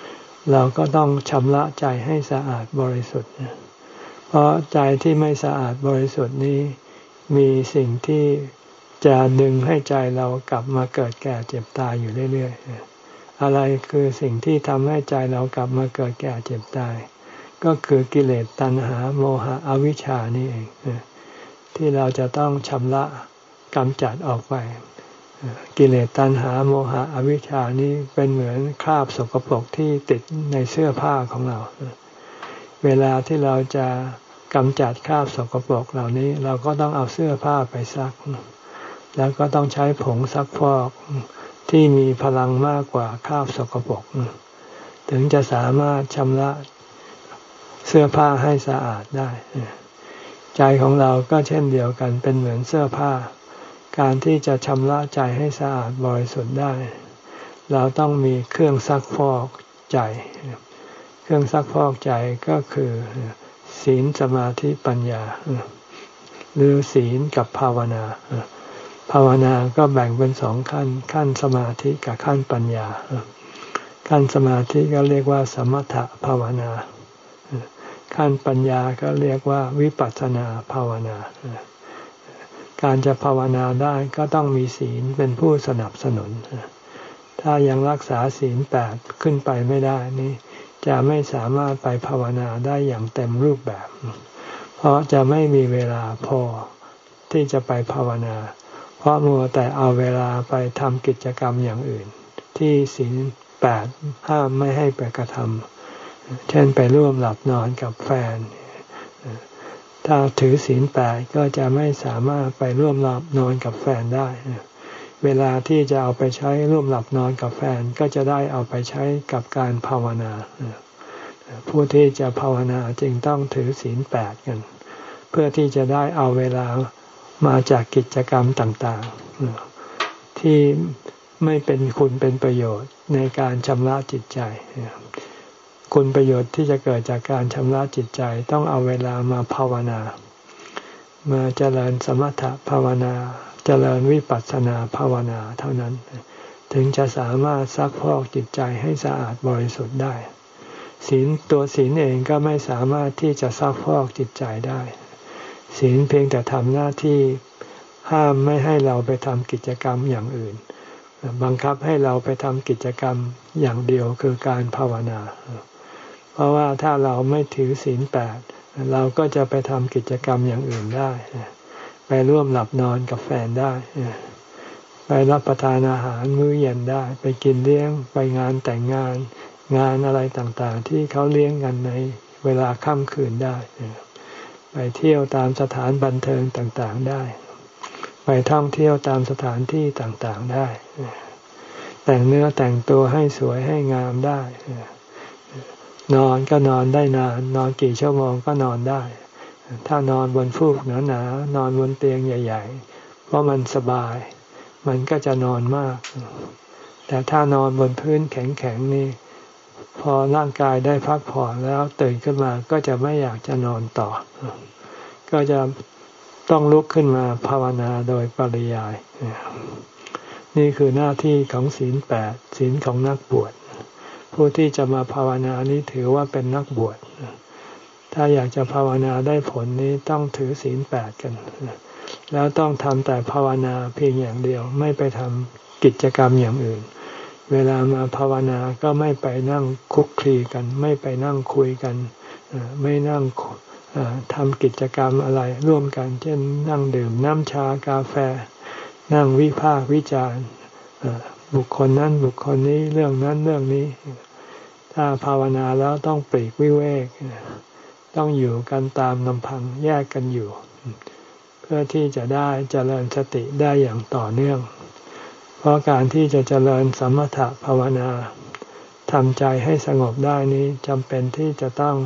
เราก็ต้องชำระใจให้สะอาดบริสุทธิ์เพราะใจที่ไม่สะอาดบริสุทธิ์นี้มีสิ่งที่จะดึงให้ใจเรากลับมาเกิดแก่เจ็บตายอยู่เรื่อยๆอะไรคือสิ่งที่ทำให้ใจเรากลับมาเกิดแก่เจ็บตายก็คือกิเลสตัณหาโมหะอวิชชานี่เองที่เราจะต้องชำระกำจัดออกไปกิเลสตัณหาโมหะอวิชชานี้เป็นเหมือนคราบสกปรกที่ติดในเสื้อผ้าของเราเวลาที่เราจะกำจัดคราบสกปรกเหล่านี้เราก็ต้องเอาเสื้อผ้าไปซักแล้วก็ต้องใช้ผงซักฟอกที่มีพลังมากกว่าคราบสกปรกถึงจะสามารถชำระเสื้อผ้าให้สะอาดได้ใจของเราก็เช่นเดียวกันเป็นเหมือนเสื้อผ้าการที่จะชำระใจให้สะอาดบริสุทธิ์ได้เราต้องมีเครื่องซักฟอกใจเครื่องซักฟอกใจก็คือศีลสมาธิปัญญาหรือศีลกับภาวนาภาวนาก็แบ่งเป็นสองขั้นขั้นสมาธิกับขั้นปัญญาขั้นสมาธิก็เรียกว่าสมถะภาวนาขั้นปัญญาก็เรียกว่าวิปัสสนาภาวนาการจะภาวนาได้ก็ต้องมีศีลเป็นผู้สนับสนุนถ้ายังรักษาศีลแปดขึ้นไปไม่ได้นี่จะไม่สามารถไปภาวนาได้อย่างเต็มรูปแบบเพราะจะไม่มีเวลาพอที่จะไปภาวนาเพราะมัวแต่เอาเวลาไปทำกิจกรรมอย่างอื่นที่ศีลแปดห้ามไม่ให้ไปกระทำเช่นไปร่วมหลับนอนกับแฟนถ้าถือศีลแปดก็จะไม่สามารถไปร่วมหลับนอนกับแฟนได้เวลาที่จะเอาไปใช้ร่วมหลับนอนกับแฟนก็จะได้เอาไปใช้กับการภาวนาผู้ที่จะภาวนาจึงต้องถือศีลแปดกันเพื่อที่จะได้เอาเวลามาจากกิจกรรมต่างๆที่ไม่เป็นคุณเป็นประโยชน์ในการชำระจิตใจคุณประโยชน์ที่จะเกิดจากการชำระจิตใจต้องเอาเวลามาภาวนามาเจริญสมถะภาวนาเจริญวิปัสสนาภาวนาเท่านั้นถึงจะสามารถซักพอกจิตใจให้สะอาดบริสุทธิ์ได้ศีลตัวศีลเองก็ไม่สามารถที่จะซักพอกจิตใจได้ศีลเพียงแต่ทำหน้าที่ห้ามไม่ให้เราไปทำกิจกรรมอย่างอื่นบังคับให้เราไปทำกิจกรรมอย่างเดียวคือการภาวนาเพราะว่าถ้าเราไม่ถือศีลแปดเราก็จะไปทำกิจกรรมอย่างอื่นได้ไปร่วมหลับนอนกับแฟนได้ไปรับประทานอาหารมื้อเย็นได้ไปกินเลี้ยงไปงานแต่งงานงานอะไรต่างๆที่เขาเลี้ยงกันในเวลาค่ำคืนได้ไปเที่ยวตามสถานบันเทิงต่างๆได้ไปท่องเที่ยวตามสถานที่ต่างๆได้แต่งเนื้อแต่งตัวให้สวยให้งามได้นอนก็นอนได้นานนอนกี่ชั่วโมงก็นอนได้ถ้านอนบนฟูกหนาๆนอนบนเตียงใหญ่ๆเพราะมันสบายมันก็จะนอนมากแต่ถ้านอนบนพื้นแข็งๆนี่พอร่างกายได้พักผ่อนแล้วตื่นขึ้นมาก็จะไม่อยากจะนอนต่อก็จะต้องลุกขึ้นมาภาวนาโดยปริยายนี่คือหน้าที่ของศีลแปดศีลของนักบวชผู้ที่จะมาภาวนานี้ถือว่าเป็นนักบวชถ้าอยากจะภาวนาได้ผลนี้ต้องถือศีลแปดกันแล้วต้องทำแต่ภาวนาเพียงอย่างเดียวไม่ไปทำกิจกรรมอย่างอื่นเวลามาภาวนาก็ไม่ไปนั่งคุกคลีกันไม่ไปนั่งคุยกันไม่นั่งทำกิจกรรมอะไรร่วมกันเช่นนั่งดื่มน้ำชากาแฟนั่งวิพากษ์วิจารณ์บุคคลนั้นบุคคลนี้เรื่องนั้นเรื่องนี้ถ้าภาวนาแล้วต้องปลีกวิเวกต้องอยู่กันตามลำพังแยกกันอยู่เพื่อที่จะได้เจริญสติได้อย่างต่อเนื่องเพราะการที่จะเจริญสมถะภาวนาทำใจให้สงบได้นี้จำเป็นที่จะต้อง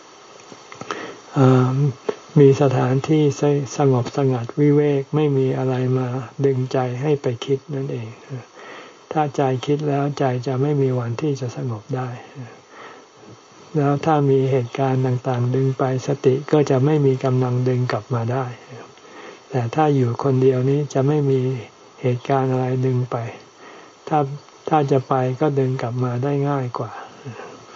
มีสถานที่สงบสงัดวิเวกไม่มีอะไรมาดึงใจให้ไปคิดนั่นเองถ้าใจคิดแล้วใจจะไม่มีวันที่จะสงบได้แล้วถ้ามีเหตุการณ์ต่างๆดึงไปสติก็จะไม่มีกำลังดึงกลับมาได้แต่ถ้าอยู่คนเดียวนี้จะไม่มีเหตุการณ์อะไรดึงไปถ้าถ้าจะไปก็ดึงกลับมาได้ง่ายกว่า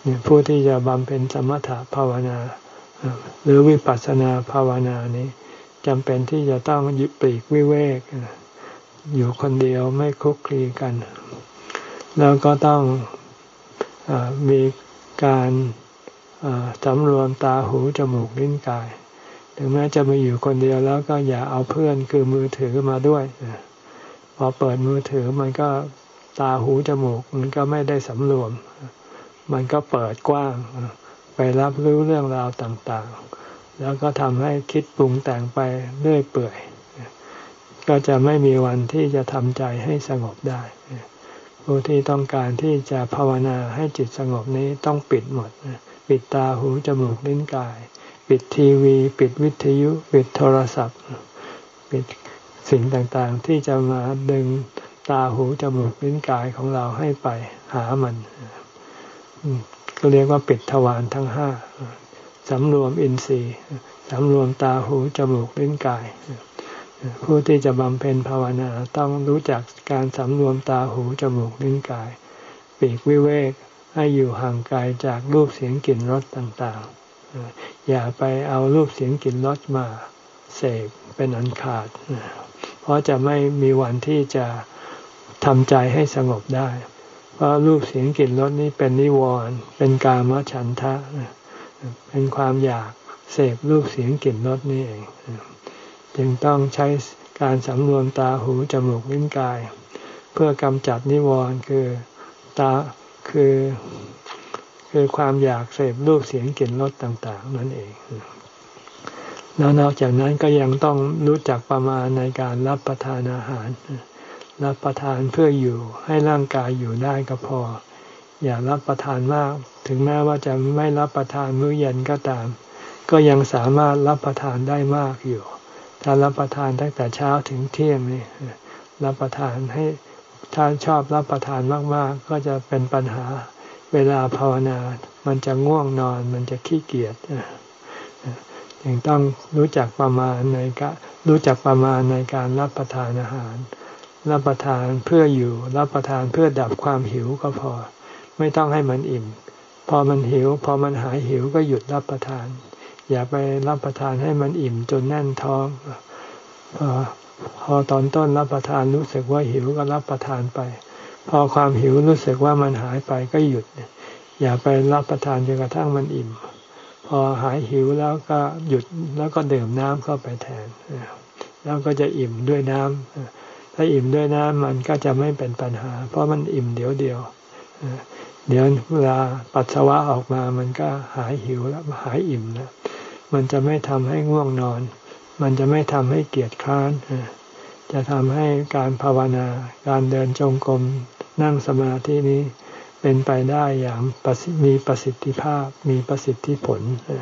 เนี่ยผู้ที่จะบำเพ็ญสมถะภาวนาหรือวิปัสสนาภาวนานี้จำเป็นที่จะต้องยึดปลีกวิเวกอยู่คนเดียวไม่คลุกคลีกันแล้วก็ต้องอมีการสำรวมตาหูจมูกลิ้นกายถึงแม้จะมาอยู่คนเดียวแล้วก็อย่าเอาเพื่อนคือมือถือมาด้วยพอเปิดมือถือมันก็ตาหูจมูกมันก็ไม่ได้สำรวมมันก็เปิดกว้างไปรับรู้เรื่องราวต่างๆแล้วก็ทำให้คิดปรุงแต่งไปเรื่อยเปื่อยก็จะไม่มีวันที่จะทำใจให้สงบได้ผู้ที่ต้องการที่จะภาวนาให้จิตสงบนี้ต้องปิดหมดปิดตาหูจมูกลิ้นกายปิดทีวีปิดวิทยุปิดโทรศัพท์ปิดสิ่งต่างๆที่จะมาดึงตาหูจมูกลิ้นกายของเราให้ไปหามันก็เรียกว่าปิดทวารทั้งห้าสำรวมอินทรีย์สำรวมตาหูจมูกลิ้นกายผู้ที่จะบำเพ็ญภาวนาต้องรู้จักการสำรวมตาหูจมูกลิ้นกายปีกวิเวกให้อยู่ห่างไกลจากรูปเสียงกลิ่นรสต่างๆอย่าไปเอารูปเสียงกลิ่นรสมาเสพเป็นอันขาดเพราะจะไม่มีวันที่จะทำใจให้สงบได้เพราะรูปเสียงกลิ่นรสนี้เป็นนิวรณ์เป็นกามฉันทะเป็นความอยากเสพรูปเสียงกลิ่นรสนี่เองจึงต้องใช้การสำรวมตาหูจมูกลิ้นกายเพื่อกำจัดนิวรณ์คือตาคือคือความอยากเสพรูปเสียงกลิ่นรสต่างๆนั่นเองแล้วนอกจากนั้นก็ยังต้องรู้จักประมาณในการรับประทานอาหารรับประทานเพื่ออยู่ให้ร่างกายอยู่ได้ก็พออย่ารับประทานมากถึงแม้ว่าจะไม่รับประทานมื้อเย็นก็ตามก็ยังสามารถรับประทานได้มากอยู่ถ้ารับประทานตั้งแต่เช้าถึงเที่ยงนี่รับประทานให้ถ้าชอบรับประทานมากๆก็จะเป็นปัญหาเวลาภาวนามันจะง่วงนอนมันจะขี้เกียจจึงต้องรู้จักประมาณในการรู้จักประมาณในการรับประทานอาหารรับประทานเพื่ออยู่รับประทานเพื่อดับความหิวก็พอไม่ต้องให้มันอิ่มพอมันหิวพอมันหายหิวก็หยุดรับประทานอย่าไปรับประทานให้มันอิ่มจนแน่นท้องพอพอตอนต้นรับประทานรู้สึกว่าหิวก็รับประทานไปพอความหิวรู้สึกว่ามันหายไปก็หยุดอย่าไปรับประทานจนกระทั่งมันอิ่มพอหายหิวแล้วก็หยุดแล้วก็ดื่มน้ำเข้าไปแทนแล้วก็จะอิ่มด้วยน้ำถ้าอิ่มด้วยน้ำมันก็จะไม่เป็นปัญหาเพราะมันอิ่มเดี๋ยวเดียวเดี๋ยวเวลาปัสสาวะออกมามันก็หายหิวแล้วหายอิ่มแล้วมันจะไม่ทำให้ง่วงนอนมันจะไม่ทำให้เกียจคร้านจะทำให้การภาวนาการเดินจงกรมนั่งสมาธินี้เป็นไปได้อย่างมีประสิทธิภาพมีประสิทธิผล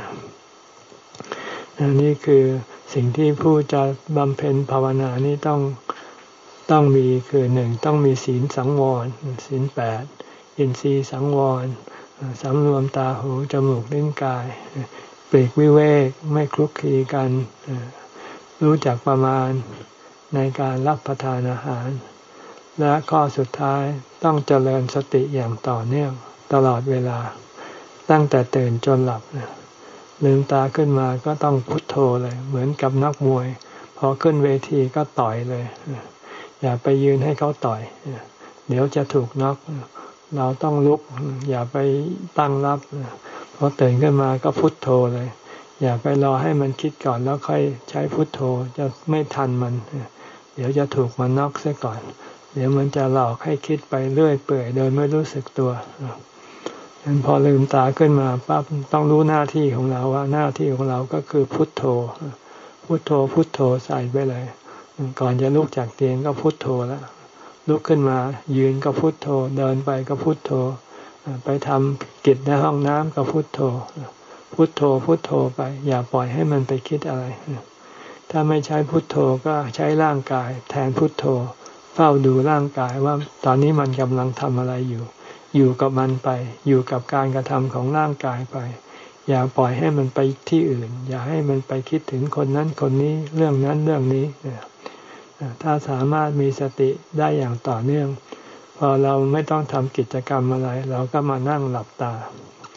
นี่คือสิ่งที่ผู้จะบำเพ็ญภาวนานี้ต้องต้องมีคือหนึ่งต้องมีศีลสังวรศีลแปดอินทรีย์สังวรสำรวมตาหูจมูกลิ้นกายปลีกวิเวกไม่คลุกคลีกันรู้จักประมาณในการรับประทานอาหารและข้อสุดท้ายต้องเจริญสติอย่างต่อเนื่องตลอดเวลาตั้งแต่ตื่นจนหลับลืมตาขึ้นมาก็ต้องพุทโธเลยเหมือนกับนักมวยพอขึ้นเวทีก็ต่อยเลยอย่าไปยืนให้เขาต่อยเดี๋ยวจะถูกน็อกเราต้องลุกอย่าไปตั้งรับพอตื่นขึ้นมาก็พุทโธเลยอย่าไปรอให้มันคิดก่อนแล้วค่อยใช้พุทโธจะไม่ทันมันเดี๋ยวจะถูกมันน็อกซะก่อนเดี๋ยวมันจะหลอกให้คิดไปเรื่อยเปื่อยโดยไม่รู้สึกตัวฉะนั้นพอลืมตาขึ้นมาปั๊บต้องรู้หน้าที่ของเราว่าหน้าที่ของเราก็คือพุทโธพุทโธพุทโธใส่ไปเลยก่อนจะลุกจากเตียงก็พุทโธแล้วลุกขึ้นมายืนก็พุทโธเดินไปก็พุทโธไปทำกิจในห้องน้ำก็พุทโธพุทโธพุทโธไปอย่าปล่อยให้มันไปคิดอะไรถ้าไม่ใช้พุทโธก็ใช้ร่างกายแทนพุทโธเฝ้าดูร่างกายว่าตอนนี้มันกำลังทำอะไรอยู่อยู่กับมันไปอยู่กับการกระทำของร่างกายไปอย่าปล่อยให้มันไปที่อื่นอย่าให้มันไปคิดถึงคนนั้นคนนี้เรื่องนั้นเรื่องนี้ถ้าสามารถมีสติได้อย่างต่อเนื่องพอเราไม่ต้องทำกิจกรรมอะไรเราก็มานั่งหลับตา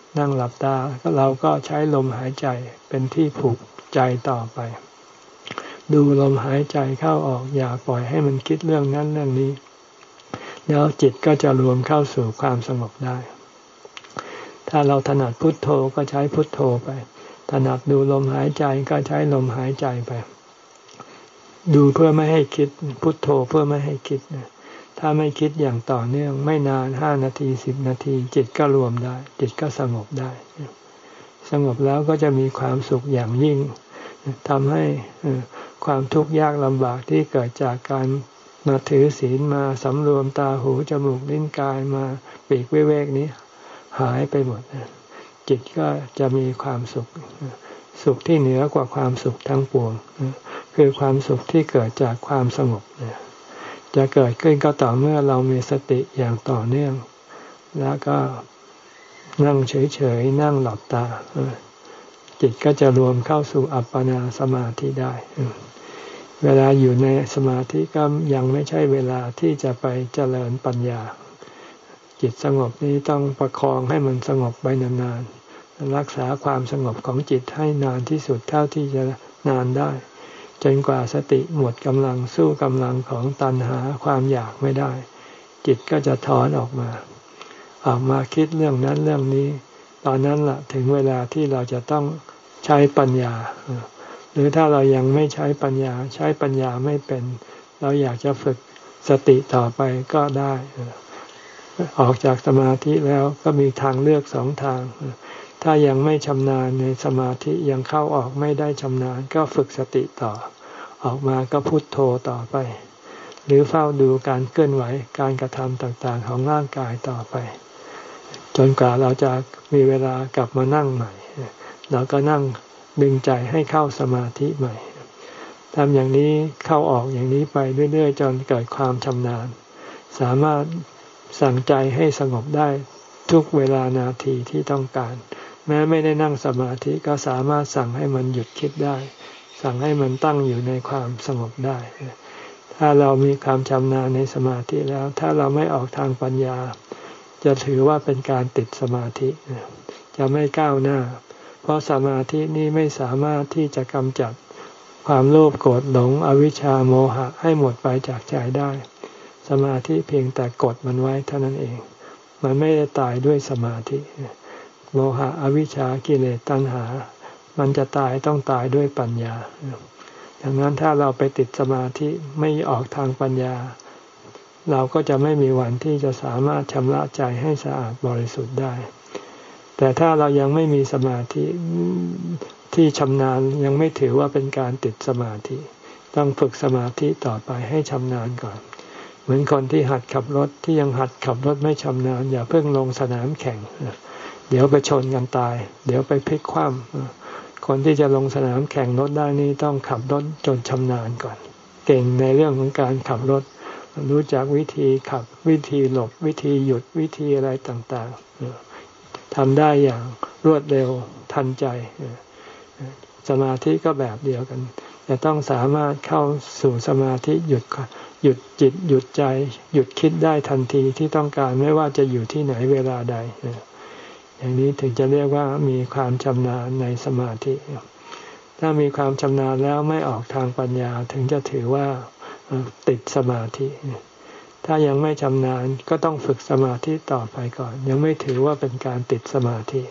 นั่งหลับตาเราก็ใช้ลมหายใจเป็นที่ผูกใจต่อไปดูลมหายใจเข้าออกอย่าปล่อยให้มันคิดเรื่องนั้นเรื่องนี้แล้วจิตก็จะรวมเข้าสู่ความสงบได้ถ้าเราถนัดพุทโธก็ใช้พุทโธไปถนัดดูลมหายใจก็ใช้ลมหายใจไปดูเพื่อไม่ให้คิดพุทโธเพื่อไม่ให้คิดนะถ้าไม่คิดอย่างต่อเนื่องไม่นานห้านาทีสิบนาทีจิตก็รวมได้จิตก็สงบได้สงบแล้วก็จะมีความสุขอย่างยิ่งทำให้ความทุกข์ยากลำบากที่เกิดจากการมาถือศีลมาสำรวมตาหูจมูกลิ้นกายมาปีกวิเวกนี้หายไปหมดจิตก็จะมีความสุขสุขที่เหนือกว่าความสุขทั้งปวงคือความสุขที่เกิดจากความสงบจะเกิดขึ้นก็ต่อเมื่อเรามีสติอย่างต่อเนื่องแล้วก็นั่งเฉยๆนั่งหลับตาจิตก็จะรวมเข้าสู่อัปปนาสมาธิได้เวลาอยู่ในสมาธิก็ยังไม่ใช่เวลาที่จะไปเจริญปัญญาจิตสงบนี้ต้องประคองให้มันสงบไปนานๆรักษาความสงบของจิตให้นานที่สุดเท่าที่จะนานได้จนกว่าสติหมดกำลังสู้กำลังของตัณหาความอยากไม่ได้จิตก็จะถอนออกมาออกมาคิดเรื่องนั้นเรื่องนี้ตอนนั้นล่ะถึงเวลาที่เราจะต้องใช้ปัญญาหรือถ้าเรายังไม่ใช้ปัญญาใช้ปัญญาไม่เป็นเราอยากจะฝึกสติต่อไปก็ได้ออกจากสมาธิแล้วก็มีทางเลือกสองทางถ้ายังไม่ชำนาญในสมาธิยังเข้าออกไม่ได้ชำนาญก็ฝึกสติต่อออกมาก็พุทโธต่อไปหรือเฝ้าดูการเคลื่อนไหวการกระทำต่างๆของร่างกายต่อไปจนกว่าเราจะมีเวลากลับมานั่งใหม่เราก็นั่งดึงใจให้เข้าสมาธิใหม่ทำอย่างนี้เข้าออกอย่างนี้ไปเรื่อยๆจนเกิดความชำนาญสามารถสั่งใจให้สงบได้ทุกเวลานาทีที่ต้องการแม้ไม่ได้นั่งสมาธิก็สามารถสั่งให้มันหยุดคิดได้สั่งให้มันตั้งอยู่ในความสงบได้ถ้าเรามีความชำนาญในสมาธิแล้วถ้าเราไม่ออกทางปัญญาจะถือว่าเป็นการติดสมาธิจะไม่ก้าวหน้าเพราะสมาธินี้ไม่สามารถที่จะกำจัดความโลภโกรธหลงอวิชชาโมหะให้หมดไปจากใจได้สมาธิเพียงแต่กดมันไว้เท่านั้นเองมันไม่ได้ตายด้วยสมาธิโมหะอวิชชากิเลสตัณหามันจะตายต้องตายด้วยปัญญาดังนั้นถ้าเราไปติดสมาธิไม่ออกทางปัญญาเราก็จะไม่มีวันที่จะสามารถชำระใจให้สะอาดบริสุทธิ์ได้แต่ถ้าเรายังไม่มีสมาธิที่ชำนาญยังไม่ถือว่าเป็นการติดสมาธิต้องฝึกสมาธิต่อไปให้ชำนาญก่อนเหมือนคนที่หัดขับรถที่ยังหัดขับรถไม่ชำนาญอย่าเพิ่งลงสนามแข่งเดี๋ยวไปชนกันตายเดี๋ยวไปพลิกคว่ำคนที่จะลงสนามแข่งรถได้นี่ต้องขับรถจนชำนาญก่อนเก่งในเรื่องของการขับรถรู้จักวิธีขับวิธีหลบวิธีหยุดวิธีอะไรต่างๆทำได้อย่างรวดเร็วทันใจสมาธิก็แบบเดียวกันจะต้องสามารถเข้าสู่สมาธิหยุดหยุดจิตหยุดใจหยุดคิดได้ทันทีที่ต้องการไม่ว่าจะอยู่ที่ไหนเวลาใดอย่างนี้ถึงจะเรียกว่ามีความชำนาญในสมาธิถ้ามีความชำนาญแล้วไม่ออกทางปัญญาถึงจะถือว่าติดสมาธิถ้ายังไม่ชำนาญก็ต้องฝึกสมาธิต่อไปก่อนยังไม่ถือว่าเป็นการติดสมาธิ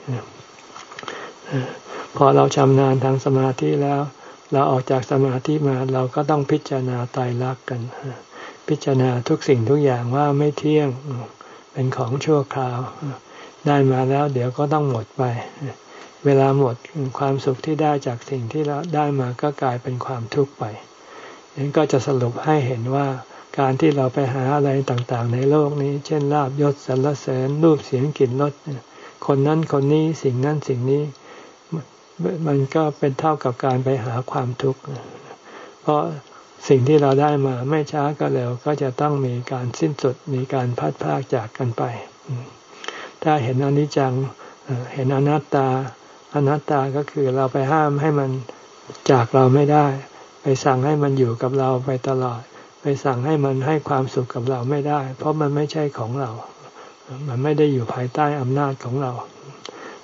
พอเราชำนาญทางสมาธิแล้วเราออกจากสมาธิมาเราก็ต้องพิจารณาไตรลักษณ์กันพิจารณาทุกสิ่งทุกอย่างว่าไม่เที่ยงเป็นของชั่วคราวได้มาแล้วเดี๋ยวก็ต้องหมดไปเวลาหมดความสุขที่ได้จากสิ่งที่เราได้มาก็กลายเป็นความทุกข์ไปนั้นก็จะสรุปให้เห็นว่าการที่เราไปหาอะไรต่างๆในโลกนี้เช่นลาภยศสรรเสริญรูปเสียงกลิ่นรสคนนั้นคนนี้สิ่งนั้นสิ่งนี้มันก็เป็นเท่ากับการไปหาความทุกข์เพราะสิ่งที่เราได้มาไม่ช้าก็เร็วก็จะต้องมีการสิ้นสุดมีการพัดพรากจากกันไปถ้าเห็นอนิจจังเห็นอนัตตาอนัตตาก็คือเราไปห้ามให้มันจากเราไม่ได้ไปสั่งให้มันอยู่กับเราไปตลอดไปสั่งให้มันให้ความสุขกับเราไม่ได้เพราะมันไม่ใช่ของเรามันไม่ได้อยู่ภายใต้อำนาจของเรา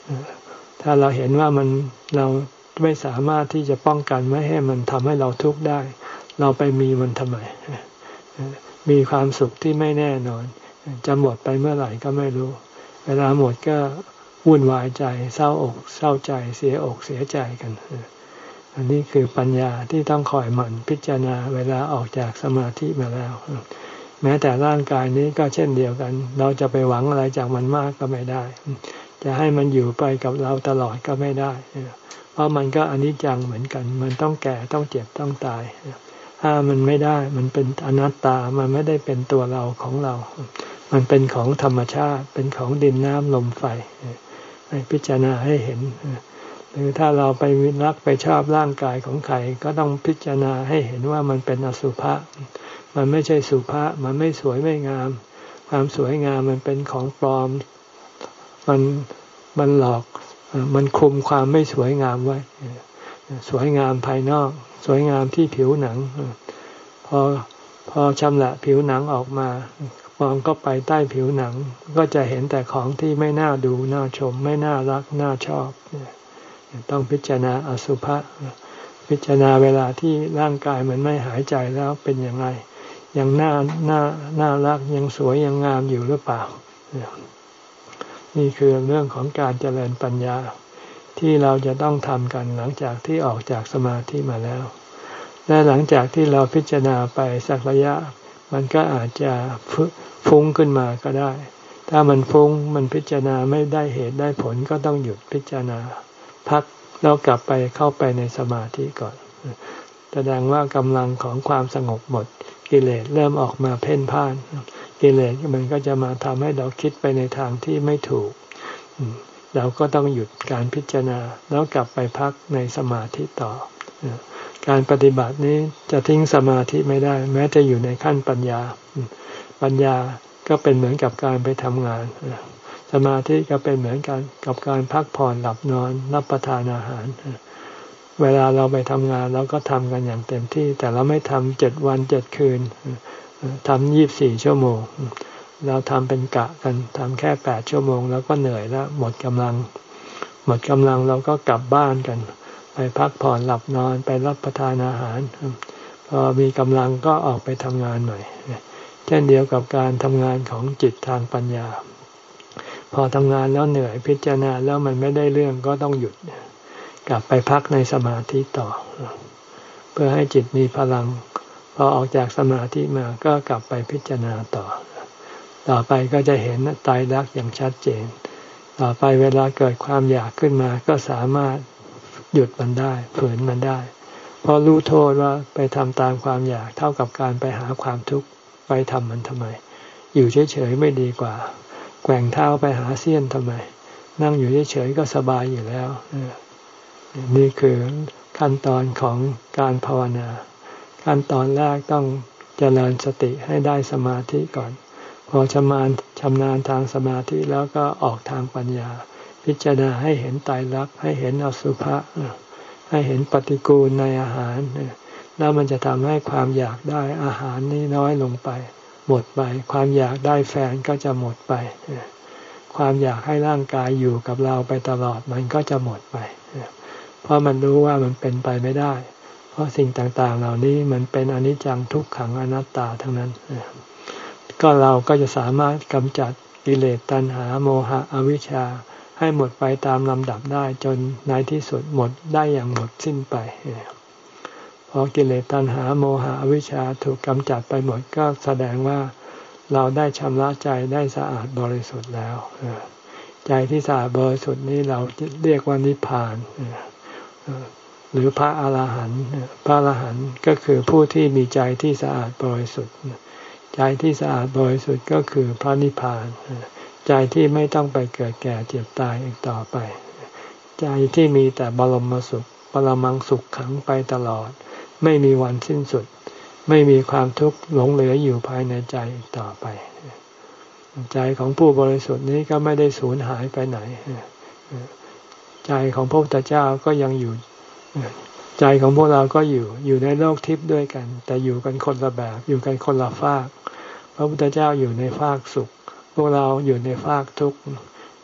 ถ้าเราเห็นว่ามันเราไม่สามารถที่จะป้องกันไม่ให้มันทำให้เราทุกข์ได้เราไปมีมันทำไมมีความสุขที่ไม่แน่นอนจะหมดไปเมื่อไหร่ก็ไม่รู้เวลาหมดก็วุ่นวายใจเศร้าอกเศร้าใจเสียอกเสียใจกันอันนี้คือปัญญาที่ต้องคอยหมั่นพิจารณาเวลาออกจากสมาธิมาแล้วแม้แต่ร่างกายนี้ก็เช่นเดียวกันเราจะไปหวังอะไรจากมันมากก็ไม่ได้จะให้มันอยู่ไปกับเราตลอดก็ไม่ได้เพราะมันก็อนิจจังเหมือนกันมันต้องแก่ต้องเจ็บต้องตายถ้ามันไม่ได้มันเป็นอนัตตามันไม่ได้เป็นตัวเราของเรามันเป็นของธรรมชาติเป็นของดินน้ำลมไฟให้พิจารณาให้เห็นหรือถ้าเราไปรักไปชอบร่างกายของใครก็ต้องพิจารณาให้เห็นว่ามันเป็นอสุภะมันไม่ใช่สุภะมันไม่สวยไม่งามความสวยงามมันเป็นของปลอมมันมันหลอกมันคุมความไม่สวยงามไว้สวยงามภายนอกสวยงามที่ผิวหนังพอพอชำระผิวหนังออกมามองก็ไปใต้ผิวหนังก็จะเห็นแต่ของที่ไม่น่าดูน่าชมไม่น่ารักน่าชอบต้องพิจารณาอสุภะพิจารณาเวลาที่ร่างกายมันไม่หายใจแล้วเป็นอย่างไรยังน่าน่าน่ารักยังสวยยังงามอยู่หรือเปล่านี่คือเรื่องของการเจริญปัญญาที่เราจะต้องทำกันหลังจากที่ออกจากสมาธิมาแล้วและหลังจากที่เราพิจารณาไปสักระยะมันก็อาจจะฟุ้งขึ้นมาก็ได้ถ้ามันฟุ้งมันพิจารณาไม่ได้เหตุได้ผลก็ต้องหยุดพิจารณาพักแล้วกลับไปเข้าไปในสมาธิก่อนแสดงว่ากำลังของความสงบหมดกิเลสเริ่มออกมาเพ่นพ่านกิเลสมันก็จะมาทำให้เราคิดไปในทางที่ไม่ถูกเราก็ต้องหยุดการพิจารณาแล้วกลับไปพักในสมาธิต่อการปฏิบัตินี้จะทิ้งสมาธิไม่ได้แม้จะอยู่ในขั้นปัญญาปัญญาก็เป็นเหมือนกับการไปทำงานสมาธิก็เป็นเหมือนกันกับการพักผ่อนหลับนอนรับประทานอาหารเวลาเราไปทำงานเราก็ทำกันอย่างเต็มที่แต่เราไม่ทำเจ็ดวันเจ็ดคืนทำยี่สิบสี่ชั่วโมงเราทำเป็นกะกันทำแค่แปดชั่วโมงแล้วก็เหนื่อยแล้วหมดกำลังหมดกำลังเราก็กลับบ้านกันไปพักผ่อนหลับนอนไปรับประทานอาหารพอมีกำลังก็ออกไปทำงานใหม่เช่นเดียวกับการทำงานของจิตทางปัญญาพอทำงานแล้วเหนื่อยพิจารณาแล้วมันไม่ได้เรื่องก็ต้องหยุดกลับไปพักในสมาธิต่อเพื่อให้จิตมีพลังพอออกจากสมาธิมาก็กลับไปพิจารณาต่อต่อไปก็จะเห็นไตรลักษณ์อย่างชัดเจนต่อไปเวลาเกิดความอยากขึ้นมาก็สามารถหยุดมันได้ฝืนมันได้เพราะรู้โทษว่าไปทำตามความอยากเท่ากับการไปหาความทุกข์ไปทำมันทำไมอยู่เฉยๆไม่ดีกว่าแกว่งเท้าไปหาเสี้ยนทำไมนั่งอยู่เฉยๆก็สบายอยู่แล้วนี่คือขั้นตอนของการภาวนาขั้นตอนแรกต้องเจริญสติให้ได้สมาธิก่อนพอชำนาญชำนาญทางสมาธิแล้วก็ออกทางปัญญาพิจารณาให้เห็นไตรลักษณ์ให้เห็นอสุภะให้เห็นปฏิกูลในอาหารแล้วมันจะทำให้ความอยากได้อาหารนี้น้อยลงไปหมดไปความอยากได้แฟนก็จะหมดไปความอยากให้ร่างกายอยู่กับเราไปตลอดมันก็จะหมดไปเพราะมันรู้ว่ามันเป็นไปไม่ได้เพราะสิ่งต่างๆเหล่านี้มันเป็นอนิจจังทุกขังอนัตตาทั้งนั้นก็เราก็จะสามารถกำจัดกิเลสตัณหาโมหะอวิชชาให้หมดไปตามลำดับได้จนในที่สุดหมดได้อย่างหมดสิ้นไปพอกิเลสตัณหาโมหะอวิชชาถูกกำจัดไปหมดก็แสดงว่าเราได้ชำระใจได้สะอาดบริสุทธิ์แล้วใจที่สะอาดบริสุทธิ์นี้เราเรียกว่านิพพานหรือพระอรหันต์พระอรหันต์ก็คือผู้ที่มีใจที่สะอาดบริสุทธิ์ใจที่สะอาดบริสุทธิ์ก็คือพระนิพพานใจที่ไม่ต้องไปเกิดแก่เจ็บตายอีกต่อไปใจที่มีแต่บรมสุขปรมังสุขขังไปตลอดไม่มีวันสิ้นสุดไม่มีความทุกข์หลงเหลืออยู่ภายในใจอีกต่อไปใจของผู้บริสุทธิ์นี้ก็ไม่ได้สูญหายไปไหนใจของพระพุทธเจ้าก็ยังอยู่ใจของพวกเราก็อยู่อยู่ในโลกทิพย์ด้วยกันแต่อยู่กันคนละแบบอยู่กันคนละฟากพระพุทธเจ้าอยู่ในฟากสุขพวกเราอยู่ในฟากทุกข์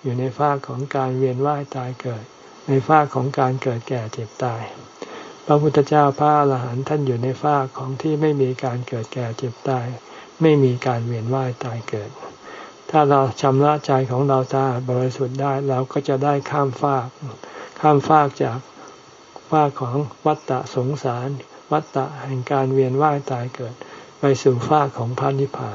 อยู่ในภาคของการเวียนว่ายตายเกิดในภาคของการเกิดแก่เจ็บตายพระพุทธเจ้าพระอรหันต์ท่านอยู่ในภาคของที่ไม่มีการเกิดแก่เจ็บตายไม่มีการเวียนว่ายตายเกิดถ้าเราชำระใจของเราสะอาดบริสุทธิ์ได้เราก็จะได้ข้ามฟากข้ามฟากจากฟากของวัฏฏะสงสารวัฏฏะแห่งการเวียนว่ายตายเกิดไปสู่ฟากของพระนิพพาน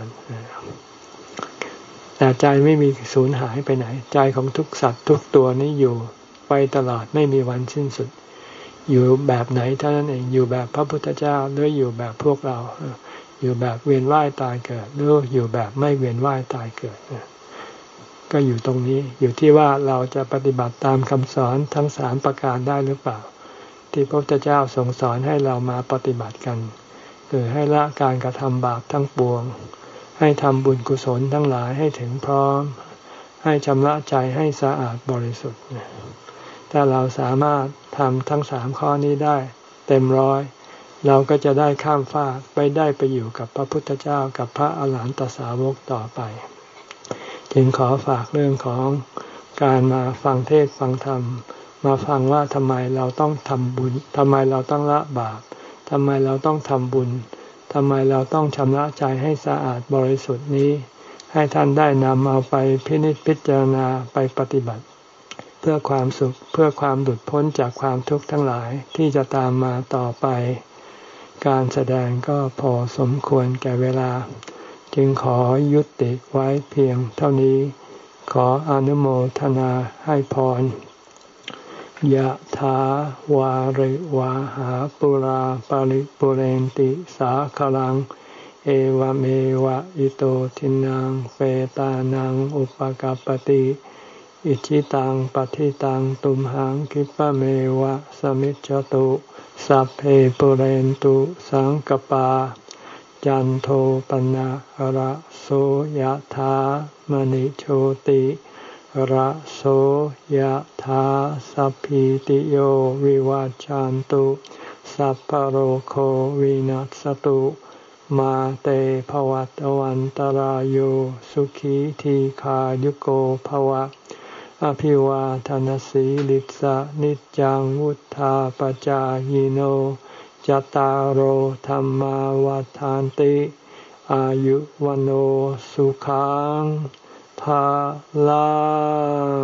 แต่ใจไม่มีสูญหายไปไหนใจของทุกสัตว์ทุกตัวนี้อยู่ไปตลอดไม่มีวันสิ้นสุดอยู่แบบไหนเท่านั้นเองอยู่แบบพระพุทธเจ้าหรืออยู่แบบพวกเราอยู่แบบเวียนว่ายตายเกิดหรืออยู่แบบไม่เวียนว่ายตายเกิดก็อยู่ตรงนี้อยู่ที่ว่าเราจะปฏิบัติตามคำสอนทั้งสามประการได้หรือเปล่าที่พระพุทธเจ้าทรงสอนให้เรามาปฏิบัติกันคือให้ละการกระทำบาปทั้งปวงให้ทำบุญกุศลทั้งหลายให้ถึงพร้อมให้ชำระใจให้สะอาดบริสุทธิ์ถ้าเราสามารถทำทั้งสามข้อนี้ได้เต็มร้อยเราก็จะได้ข้ามฟากไปได้ไปอยู่กับพระพุทธเจ้ากับพระอรหันตสาวกต่อไปจึงขอฝากเรื่องของการมาฟังเทศน์ฟังธรรมมาฟังว่าทำไมเราต้องทำบุญทำไมเราต้องละบาปทำไมเราต้องทำบุญทำไมเราต้องชำระใจให้สะอาดบริสุทธิ์นี้ให้ท่านได้นำเอาไปพินิจพิจารณาไปปฏิบัติเพื่อความสุขเพื่อความหลุดพ้นจากความทุกข์ทั้งหลายที่จะตามมาต่อไปการแสดงก็พอสมควรแก่เวลาจึงขอยุติไว้เพียงเท่านี้ขออนุโมทนาให้พรยะถาวาริวาหาปุราปาริปุเรนติสาคลังเอวเมวะอิโตทินังเปตานังอุปกัปปติอิจิตังปฏิตังตุมหังคิปะเมวะสมิจจตุสัพเพปุเรนตุสังกปาจันโทปนะระโสยะถามณิโชติระโสยะถาสัพพิติโยวิวัจจันตุสัพพะโรโควินัสตุมาเตภวัตวันตรายโยสุขีทีขายุโกภวะอภิวาทนสีลิสะนิจังวุธาปจายโนจตารโหธรรมาวาทานติอายุวันโอสุขังภาลัง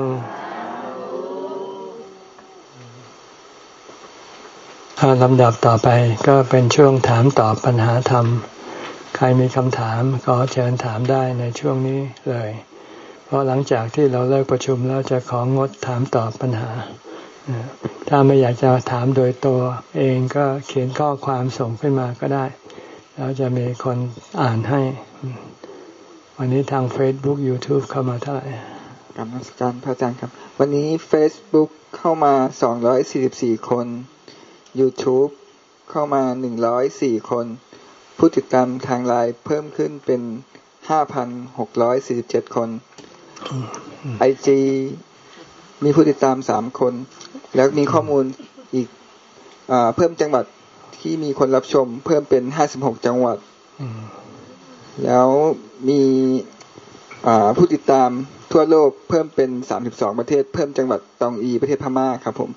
ลำดับต่อไปก็เป็นช่วงถามตอบปัญหาธรรมใครมีคำถามก็เชิญถามได้ในช่วงนี้เลยเพราะหลังจากที่เราเลิกประชุมแล้วจะของงดถามตอบปัญหาถ้าไม่อยากจะถามโดยตัวเองก็เขียนข้อความส่งขึ้นมาก็ได้แล้วจะมีคนอ่านให้วันนี้ทาง Facebook YouTube เข้ามาเท่าไหร่กรรมการพระอาจารย์ครับวันนี้ Facebook เข้ามาสองร้อยสี่สิบสี่คน YouTube เข้ามาหนึ่งร้อยสี่คนผู้ติดตามทาง ไลน์ เพิ่มขึ้นเป็น ห้าพันหกร้อยสี่สิบเจ็ด คน ไอ จี มีผู้ติดตามสามคนแล้วมีข้อมูลอีกอ่าเพิ่มจังหวัดที่มีคนรับชมเพิ่มเป็นห้าสิบหกจังหวัดแล้วมีอ่าผู้ติดตามทั่วโลกเพิ่มเป็นสามสิบสองประเทศเพิ่มจังหวัดตองอีประเทศพม่าครับผม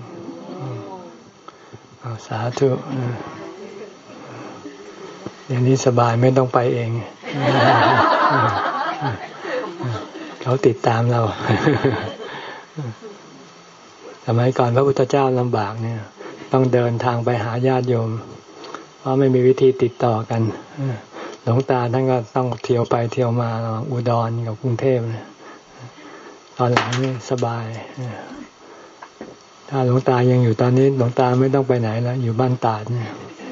สาธุอย่างนี้สบายไม่ต้องไปเองเขาติดตามเราสมัยก่อนพระพุทธเจ้าลำบากเนี่ยต้องเดินทางไปหาญาติโยมเพราะไม่มีวิธีติดต่อกันหลวงตาท่านก็ต้องเที่ยวไปเที่ยวมาอุดรกับกรุงเทพตอนหลังนี่สบายถ้าหลวงตายังอยู่ตอนนี้หลวงตาไม่ต้องไปไหนแล้วอยู่บ้านตาดเนี่ย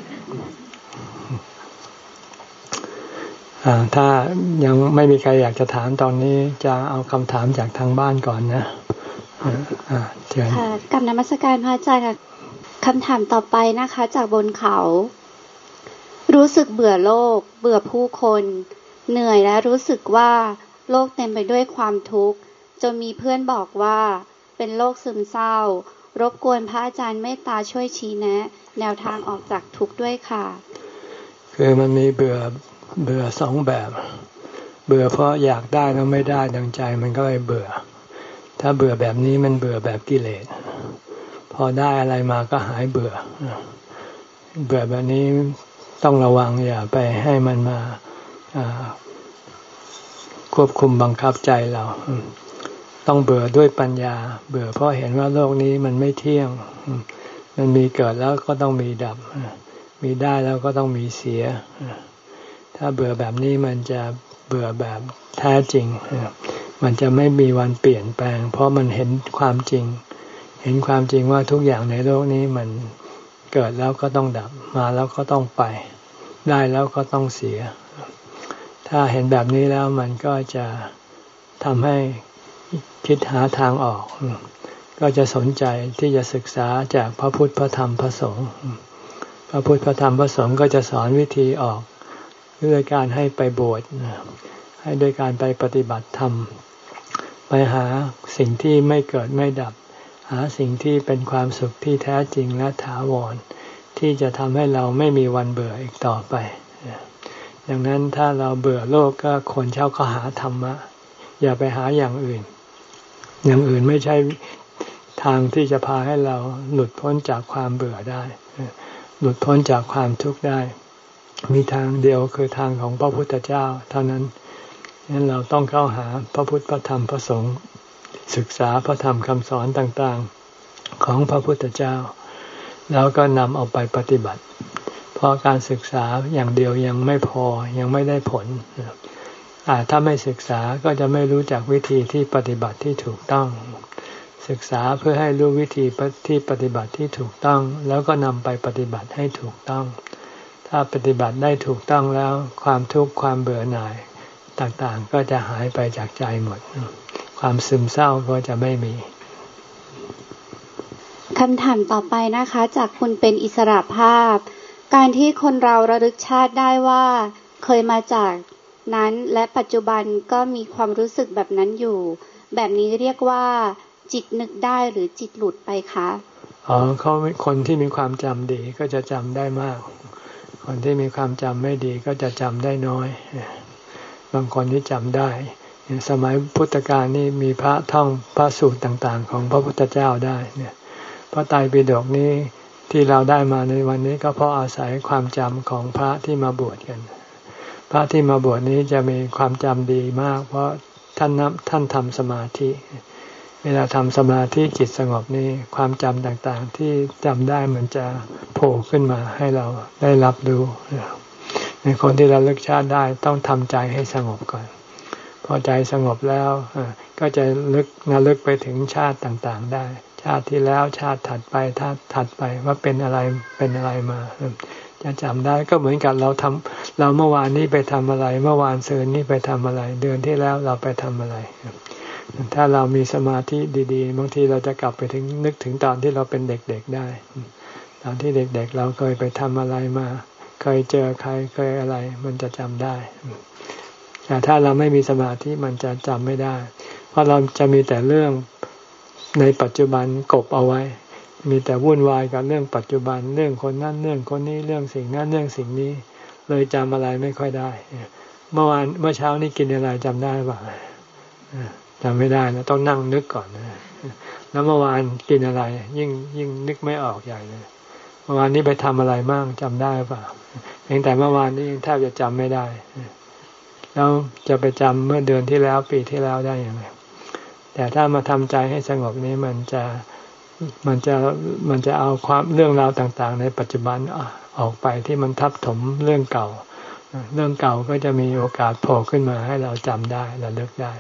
ถ้ายังไม่มีใครอยากจะถามตอนนี้จะเอาคำถามจากทางบ้านก่อนนะเชิญค่ะกราบนมัสการพระอาจารย์ค่ะคำถามต่อไปนะคะจากบนเขารู้สึกเบื่อโลกเบื่อผู้คนเหนื่อยและรู้สึกว่าโลกเต็มไปด้วยความทุกข์จนมีเพื่อนบอกว่าเป็นโรคซึมเศร้ารบกวนพระอาจารย์เมตตาช่วยชี้แนะแนวทางออกจากทุกข์ด้วยค่ะคือมันมีเบื่อเบื่อสองแบบเบื่อเพราะอยากได้แล้วไม่ได้ดังใจมันก็เลยเบื่อถ้าเบื่อแบบนี้มันเบื่อแบบกิเลสพอได้อะไรมาก็หายเบื่อเบื่อแบบนี้ต้องระวังอย่าไปให้มันมาควบคุมบังคับใจเราต้องเบื่อด้วยปัญญาเบื่อเพราะเห็นว่าโลกนี้มันไม่เที่ยงมันมีเกิดแล้วก็ต้องมีดับมีได้แล้วก็ต้องมีเสียถ้าเบื่อแบบนี้มันจะเบื่อแบบแท้จริงมันจะไม่มีวันเปลี่ยนแปลงเพราะมันเห็นความจริงเห็นความจริงว่าทุกอย่างในโลกนี้มันเกิดแล้วก็ต้องดับมาแล้วก็ต้องไปได้แล้วก็ต้องเสียถ้าเห็นแบบนี้แล้วมันก็จะทำให้คิดหาทางออกก็จะสนใจที่จะศึกษาจากพระพุทธพระธรรมพระสงฆ์พระพุทธพระธรรมพระสงฆ์ก็จะสอนวิธีออกด้วยการให้ไปบวชให้ด้วยการไปปฏิบัติธรรมไปหาสิ่งที่ไม่เกิดไม่ดับหาสิ่งที่เป็นความสุขที่แท้จริงและถาวรที่จะทำให้เราไม่มีวันเบื่ออีกต่อไปดังนั้นถ้าเราเบื่อโลกก็ควรเช่าก็หาธรรมะอย่าไปหาอย่างอื่นอย่างอื่นไม่ใช่ทางที่จะพาให้เราหลุดพ้นจากความเบื่อได้หลุดพ้นจากความทุกข์ได้มีทางเดียวคือทางของพระพุทธเจ้าเท่านั้นงั้นเราต้องเข้าหาพระพุทธพระธรรมพระสงฆ์ศึกษาพระธรรมคำสอนต่างๆของพระพุทธเจ้าแล้วก็นำเอาไปปฏิบัติเพราะการศึกษาอย่างเดียวยังไม่พอยังไม่ได้ผลอาจถ้าไม่ศึกษาก็จะไม่รู้จักวิธีที่ปฏิบัติที่ถูกต้องศึกษาเพื่อให้รู้วิธีที่ปฏิบัติที่ถูกต้องแล้วก็นำไปปฏิบัติให้ถูกต้องถ้าปฏิบัติได้ถูกต้องแล้วความทุกข์ความเบื่อหน่ายต่างๆก็จะหายไปจากใจหมดความซึมเศร้าก็จะไม่มีคำถามต่อไปนะคะจากคุณเป็นอิสระภาพการที่คนเราระลึกชาติได้ว่าเคยมาจากนั้นและปัจจุบันก็มีความรู้สึกแบบนั้นอยู่แบบนี้เรียกว่าจิตนึกได้หรือจิตหลุดไปคะอ๋อเขาคนที่มีความจำดีก็จะจำได้มากคนที่มีความจำไม่ดีก็จะจำได้น้อยบางคนที่จำได้สมัยพุทธกาลนี่มีพระท่องพระสูตรต่างๆของพระพุทธเจ้าได้เนี่ยพระไตรปิฎกนี้ที่เราได้มาในวันนี้ก็เพราะอาศัยความจำของพระที่มาบวชกันพระที่มาบวชนี้จะมีความจำดีมากเพราะท่านท่านทำสมาธิเวลาทำสมาธิจิตสงบนี้ความจำต่างๆที่จำได้มันจะโผล่ขึ้นมาให้เราได้รับรู้ในคนที่ระลึกชาติได้ต้องทำใจให้สงบก่อนพอใจสงบแล้วก็จะลึกระลึกไปถึงชาติต่างๆได้ชาติที่แล้วชาติถัดไปชาติถัดไปว่าเป็นอะไรเป็นอะไรมาจะจำได้ก็เหมือนกับเราทำเราเมื่อวานนี้ไปทำอะไรเมื่อวานซืนนี้ไปทำอะไรเดือนที่แล้วเราไปทำอะไรถ้าเรามีสมาธิดีๆบางทีเราจะกลับไปถึงนึกถึงตอนที่เราเป็นเด็กๆได้ตอนที่เด็กๆเราเคยไปทำอะไรมาเคยเจอใครเคยอะไรมันจะจำได้แต่ถ้าเราไม่มีสมาธิมันจะจำไม่ได้เพราะเราจะมีแต่เรื่องในปัจจุบันกบเอาไว้มีแต่วุ่นวายกับเรื่องปัจจุบันเรื่องคนนั้นเรื่องคนนี้เรื่องสิ่งนั้นเรื่องสิ่งนี้เลยจำอะไรไม่ค่อยได้เมื่อวานเมื่อเช้านี้กินอะไรจำได้ป่ะจำไม่ได้นะต้องนั่งนึกก่อนนะแล้วเมื่อวานกินอะไรยิ่งยิ่งนึกไม่ออกใหญ่เลยเมื่อวานนี้ไปทำอะไรบ้างจำได้ป่ะเพียงแต่เมื่อวานนี้แทบจะจำไม่ได้แล้วจะไปจำเมื่อเดือนที่แล้วปีที่แล้วได้อย่างไรแต่ถ้ามาทำใจให้สงบนี้มันจะมันจะมันจะเอาความเรื่องราวต่างๆในปัจจุบันออกไปที่มันทับถมเรื่องเก่าเรื่องเก่าก็จะมีโอกาสโผล่ขึ้นมาให้เราจำได้ระลึกได้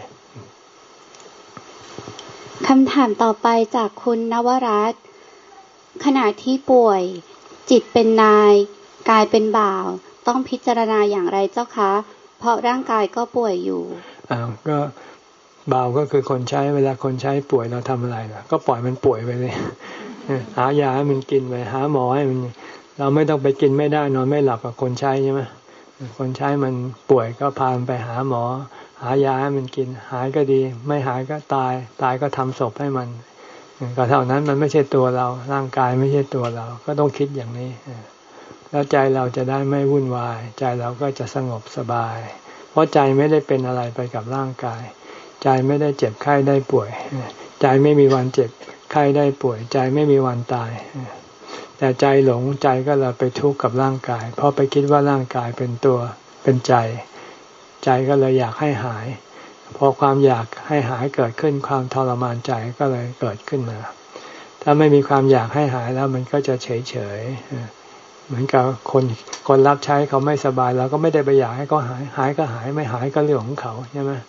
คำถามต่อไปจากคุณนวรัตน์ขณะที่ป่วยจิตเป็นนายกายเป็นบ่าวต้องพิจารณาอย่างไรเจ้าคะเพราะร่างกายก็ป่วยอยู่อ้าวก็บ่าวก็คือคนใช้เวลาคนใช้ป่วยเราทำอะไรล่ะก็ปล่อยมันป่วยไปเลยหายาให้มันกินไปหาหมอให้มันเราไม่ต้องไปกินไม่ได้นอนไม่หลับกับคนใช้ใช่ไหมคนใช้มันป่วยก็พามันไปหาหมอหายาให้มันกินหายก็ดีไม่หายก็ตายตายก็ทำศพให้มันก็เท่านั้นมันไม่ใช่ตัวเราร่างกายไม่ใช่ตัวเราก็ต้องคิดอย่างนี้แล้วใจเราจะได้ไม่วุ่นวายใจเราก็จะสงบสบายเพราะใจไม่ได้เป็นอะไรไปกับร่างกายใจไม่ได้เจ็บไข้ได้ป่วยใจไม่มีวันเจ็บไข้ได้ป่วยใจไม่มีวันตายแต่ใจหลงใจก็เลยไปทุกข์กับร่างกายเพราะไปคิดว่าร่างกายเป็นตัวเป็นใจใจก็เลยอยากให้หายพอความอยากให้หายเกิดขึ้นความทรมานใจก็เลยเกิดขึ้นมาถ้าไม่มีความอยากให้หายแล้วมันก็จะเฉยเฉยเหมือนกับคนคนรับใช้เขาไม่สบายเราก็ไม่ได้ไปอยากให้เขาหายหายก็หายไม่หายก็เรื่องของเขาใช่ไหม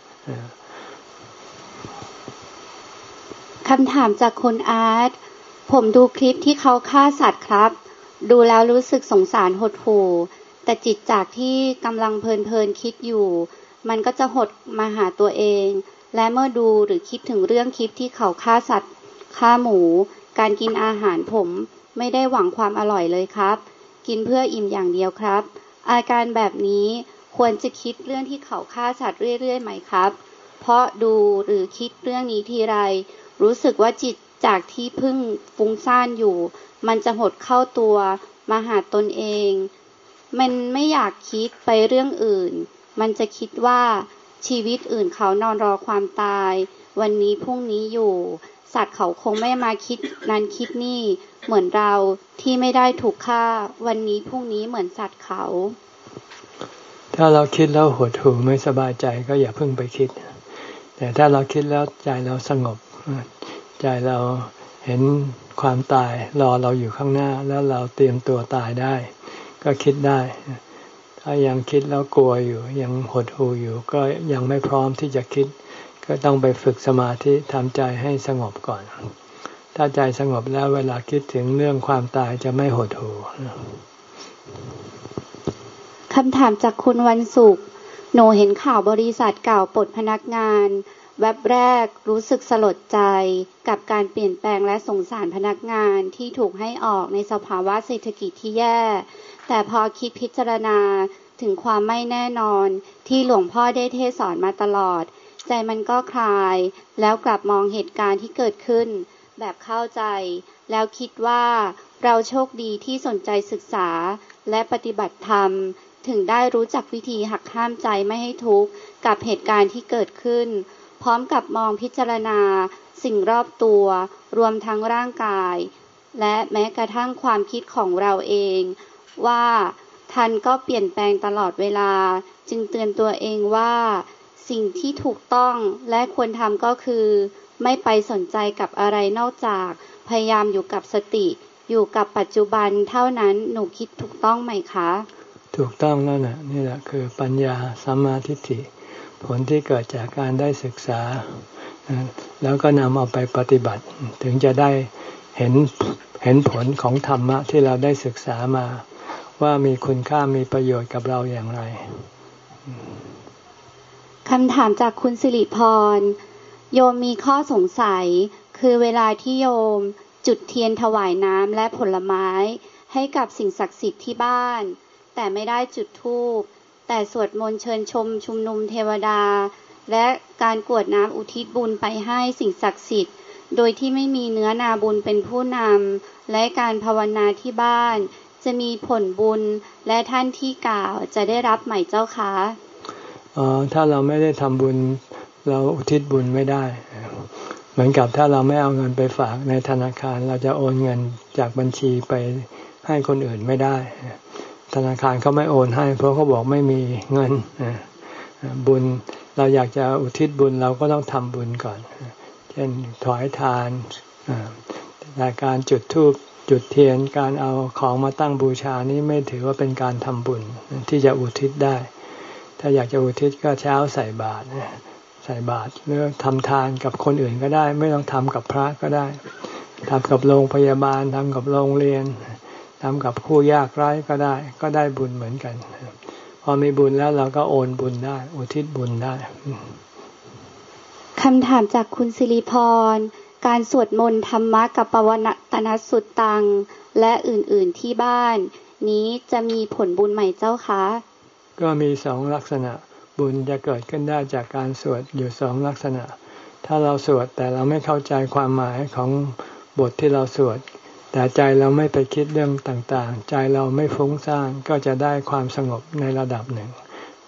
คำถามจากคุณอาร์ตผมดูคลิปที่เขาฆ่าสัตว์ครับดูแล้วรู้สึกสงสารหดหู่แต่จิตจากที่กำลังเพลินๆคิดอยู่มันก็จะหดมาหาตัวเองและเมื่อดูหรือคิดถึงเรื่องคลิปที่เขาฆ่าสัตว์ฆ่าหมูการกินอาหารผมไม่ได้หวังความอร่อยเลยครับกินเพื่ออิ่มอย่างเดียวครับอาการแบบนี้ควรจะคิดเรื่องที่เขาฆ่าสัตว์เรื่อยๆไหมครับเพราะดูหรือคิดเรื่องนี้ทีไรรู้สึกว่าจิตจากที่เพิ่งฟุ้งซ่านอยู่มันจะหดเข้าตัวมาหาตนเองมันไม่อยากคิดไปเรื่องอื่นมันจะคิดว่าชีวิตอื่นเขานอนรอความตายวันนี้พรุ่งนี้อยู่สัตว์เขาคงไม่มาคิดนั้นคิดนี่เหมือนเราที่ไม่ได้ถูกฆ่าวันนี้พรุ่งนี้เหมือนสัตว์เขาถ้าเราคิดแล้วหดหู่ไม่สบายใจก็อย่าเพิ่งไปคิดแต่ถ้าเราคิดแล้วใจเราสงบใจเราเห็นความตายรอเราอยู่ข้างหน้าแล้วเราเตรียมตัวตายได้ก็คิดได้ถ้ายังคิดแล้วกลัวอยู่ยังหดหู่อยู่ก็ยังไม่พร้อมที่จะคิดก็ต้องไปฝึกสมาธิทำใจให้สงบก่อนถ้าใจสงบแล้วเวลาคิดถึงเรื่องความตายจะไม่หดหู่คำถามจากคุณวันศุกร์หนูเห็นข่าวบริษัทเก่าปลดพนักงานแวบแรกรู้สึกสลดใจกับการเปลี่ยนแปลงและสงสารพนักงานที่ถูกให้ออกในสภาวะเศรษฐกิจที่แย่แต่พอคิดพิจารณาถึงความไม่แน่นอนที่หลวงพ่อได้เทศน์สอนมาตลอดใจมันก็คลายแล้วกลับมองเหตุการณ์ที่เกิดขึ้นแบบเข้าใจแล้วคิดว่าเราโชคดีที่สนใจศึกษาและปฏิบัติธรรมถึงได้รู้จักวิธีหักห้ามใจไม่ให้ทุกข์กับเหตุการณ์ที่เกิดขึ้นพร้อมกับมองพิจารณาสิ่งรอบตัวรวมทั้งร่างกายและแม้กระทั่งความคิดของเราเองว่าท่านก็เปลี่ยนแปลงตลอดเวลาจึงเตือนตัวเองว่าสิ่งที่ถูกต้องและควรทำก็คือไม่ไปสนใจกับอะไรนอกจากพยายามอยู่กับสติอยู่กับปัจจุบันเท่านั้นหนูคิดถูกต้องไหมคะถูกต้องแล้วนะนี่แหละคือปัญญาสัมมาทิฏฐิผลที่เกิดจากการได้ศึกษาแล้วก็นำเอาไปปฏิบัติถึงจะได้เห็นเห็นผลของธรรมะที่เราได้ศึกษามาว่ามีคุณค่ามีประโยชน์กับเราอย่างไรคำถามจากคุณสิริพรโยมมีข้อสงสัยคือเวลาที่โยมจุดเทียนถวายน้ำและผลไม้ให้กับสิ่งศักดิ์สิทธิ์ที่บ้านแต่ไม่ได้จุดธูปแต่สวดมนต์เชิญชมชุมนุมเทวดาและการกรวดน้ำอุทิศบุญไปให้สิ่งศักดิ์สิทธิ์โดยที่ไม่มีเนื้อนาบุญเป็นผู้นำและการภาวนาที่บ้านจะมีผลบุญและท่านที่กล่าวจะได้รับไหมเจ้าคะอ๋อถ้าเราไม่ได้ทำบุญเราอุทิศบุญไม่ได้เหมือนกับถ้าเราไม่เอาเงินไปฝากในธนาคารเราจะโอนเงินจากบัญชีไปให้คนอื่นไม่ได้ธนาคารเขาไม่โอนให้เพราะเขาบอกไม่มีเงินบุญเราอยากจะอุทิศบุญเราก็ต้องทำบุญก่อนเช่นถวายทานแต่การจุดธูปจุดเทียนการเอาของมาตั้งบูชานี้ไม่ถือว่าเป็นการทำบุญที่จะอุทิศได้ถ้าอยากจะอุทิศก็เช้าใส่บาตรใส่บาตรหรือทำทานกับคนอื่นก็ได้ไม่ต้องทำกับพระก็ได้ทำกับโรงพยาบาลทำกับโรงเรียนทำกับผู้ยากไร้ก็ได้ก็ได้บุญเหมือนกันพอมีบุญแล้วเราก็โอนบุญได้อุทิศบุญได้คำถามจากคุณสิริพรการสวดมนต์ธรรมะกับปวตนสุตตังและอื่นๆที่บ้านนี้จะมีผลบุญไหมเจ้าคะก็มีสองลักษณะบุญจะเกิดขึ้นได้จากการสวดอยู่สองลักษณะถ้าเราสวดแต่เราไม่เข้าใจความหมายของบทที่เราสวดแต่ใจเราไม่ไปคิดเรื่องต่างๆใจเราไม่ฟุ้งซ่านก็จะได้ความสงบในระดับหนึ่ง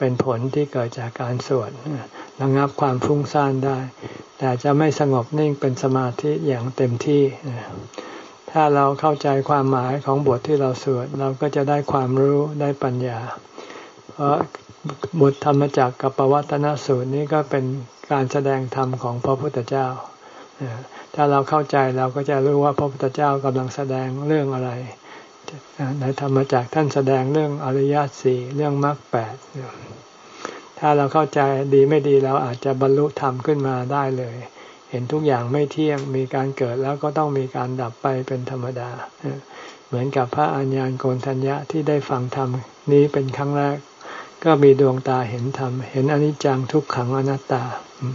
เป็นผลที่เกิดจากการสวดระงับความฟุ้งซ่านได้แต่จะไม่สงบนิ่งเป็นสมาธิอย่างเต็มที่ถ้าเราเข้าใจความหมายของบทที่เราสวดเราก็จะได้ความรู้ได้ปัญญาเพราะบทธรรมจักรกับปวัตตนสูตรนี้ก็เป็นการแสดงธรรมของพระพุทธเจ้าถ้าเราเข้าใจเราก็จะรู้ว่าพระพุทธเจ้ากำลังแสดงเรื่องอะไรในธรรมจักรท่านแสดงเรื่องอริยสี่เรื่องมรรคแปดถ้าเราเข้าใจดีไม่ดีเราอาจจะบรรลุธรรมขึ้นมาได้เลยเห็นทุกอย่างไม่เที่ยงมีการเกิดแล้วก็ต้องมีการดับไปเป็นธรรมดาเหมือนกับพระอัญญาณโกณฑัญญะที่ได้ฟังธรรมนี้เป็นครั้งแรกก็มีดวงตาเห็นธรรมเห็นอนิจจังทุกขังอนัตตา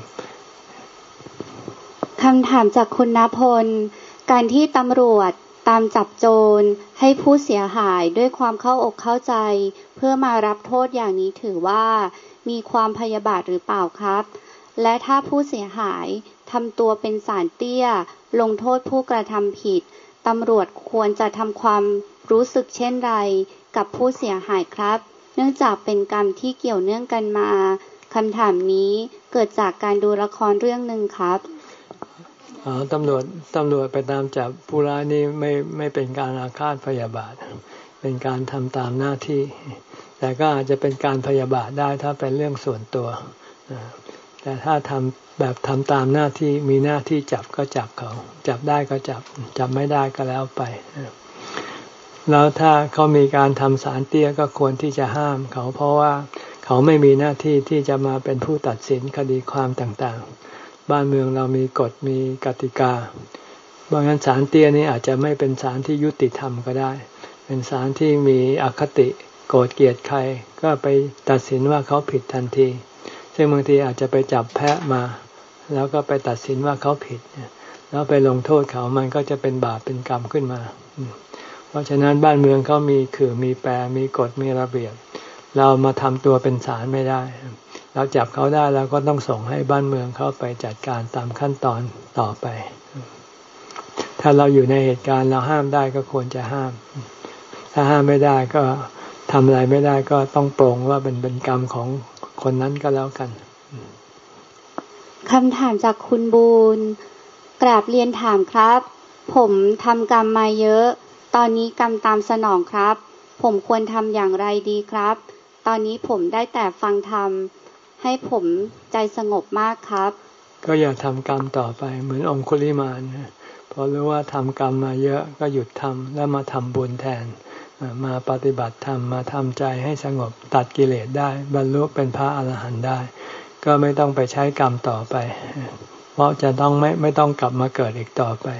คำถามจากคุณณพลการที่ตำรวจตามจับโจรให้ผู้เสียหายด้วยความเข้าอกเข้าใจเพื่อมารับโทษอย่างนี้ถือว่ามีความพยาบาทหรือเปล่าครับและถ้าผู้เสียหายทำตัวเป็นศาลเตี้ยลงโทษผู้กระทำผิดตำรวจควรจะทำความรู้สึกเช่นไรกับผู้เสียหายครับเนื่องจากเป็นกรรมที่เกี่ยวเนื่องกันมาคำถามนี้เกิดจากการดูละครเรื่องหนึ่งครับอ๋อตำรวจตำรวจไปตามจับผู้ร้ายนี่ไม่ไม่เป็นการอาฆาตพยาบาทเป็นการทำตามหน้าที่แต่ก็อาจจะเป็นการพยาบาทได้ถ้าเป็นเรื่องส่วนตัวแต่ถ้าทำแบบทำตามหน้าที่มีหน้าที่จับก็จับเขาจับได้ก็จับจับไม่ได้ก็แล้วไปแล้วถ้าเขามีการทำศาลเตี้ยก็ควรที่จะห้ามเขาเพราะว่าเขาไม่มีหน้าที่ที่จะมาเป็นผู้ตัดสินคดีความต่างๆบ้านเมืองเรามีกฎมีกติกาเพราะงั้นศาลเตี้ยนี้อาจจะไม่เป็นศาลที่ยุติธรรมก็ได้เป็นศาลที่มีอคติโกรธเกลียดใครก็ไปตัดสินว่าเขาผิดทันทีซึ่งบางทีอาจจะไปจับแพะมาแล้วก็ไปตัดสินว่าเขาผิดแล้วไปลงโทษเขามันก็จะเป็นบาปเป็นกรรมขึ้นมาเพราะฉะนั้นบ้านเมืองเขามีขื่อมีแปรมีกฎมีระเบียบเรามาทำตัวเป็นศาลไม่ได้เราจับเขาได้แล้วก็ต้องส่งให้บ้านเมืองเขาไปจัดการตามขั้นตอนต่อไปถ้าเราอยู่ในเหตุการณ์เราห้ามได้ก็ควรจะห้ามถ้าห้ามไม่ได้ก็ทำอะไรไม่ได้ก็ต้องปรงว่าเป็นเป็นกรรมของคนนั้นก็แล้วกันคำถามจากคุณบูนกราบเรียนถามครับผมทำกรรมมาเยอะตอนนี้กรรมตามสนองครับผมควรทำอย่างไรดีครับตอนนี้ผมได้แต่ฟังธรรมให้ผมใจสงบมากครับก็อย่าทำกรรมต่อไปเหมือนองคุลิมานพอรู้ว่าทำกรรมมาเยอะก็หยุดทำแล้วมาทำบุญแทนมาปฏิบัติธรรมมาทำใจให้สงบตัดกิเลสได้บรรลุเป็นพระอรหันต์ได้ก็ไม่ต้องไปใช้กรรมต่อไปเพราะจะต้องไม่ไม่ต้องกลับมาเกิดอีกต่อไป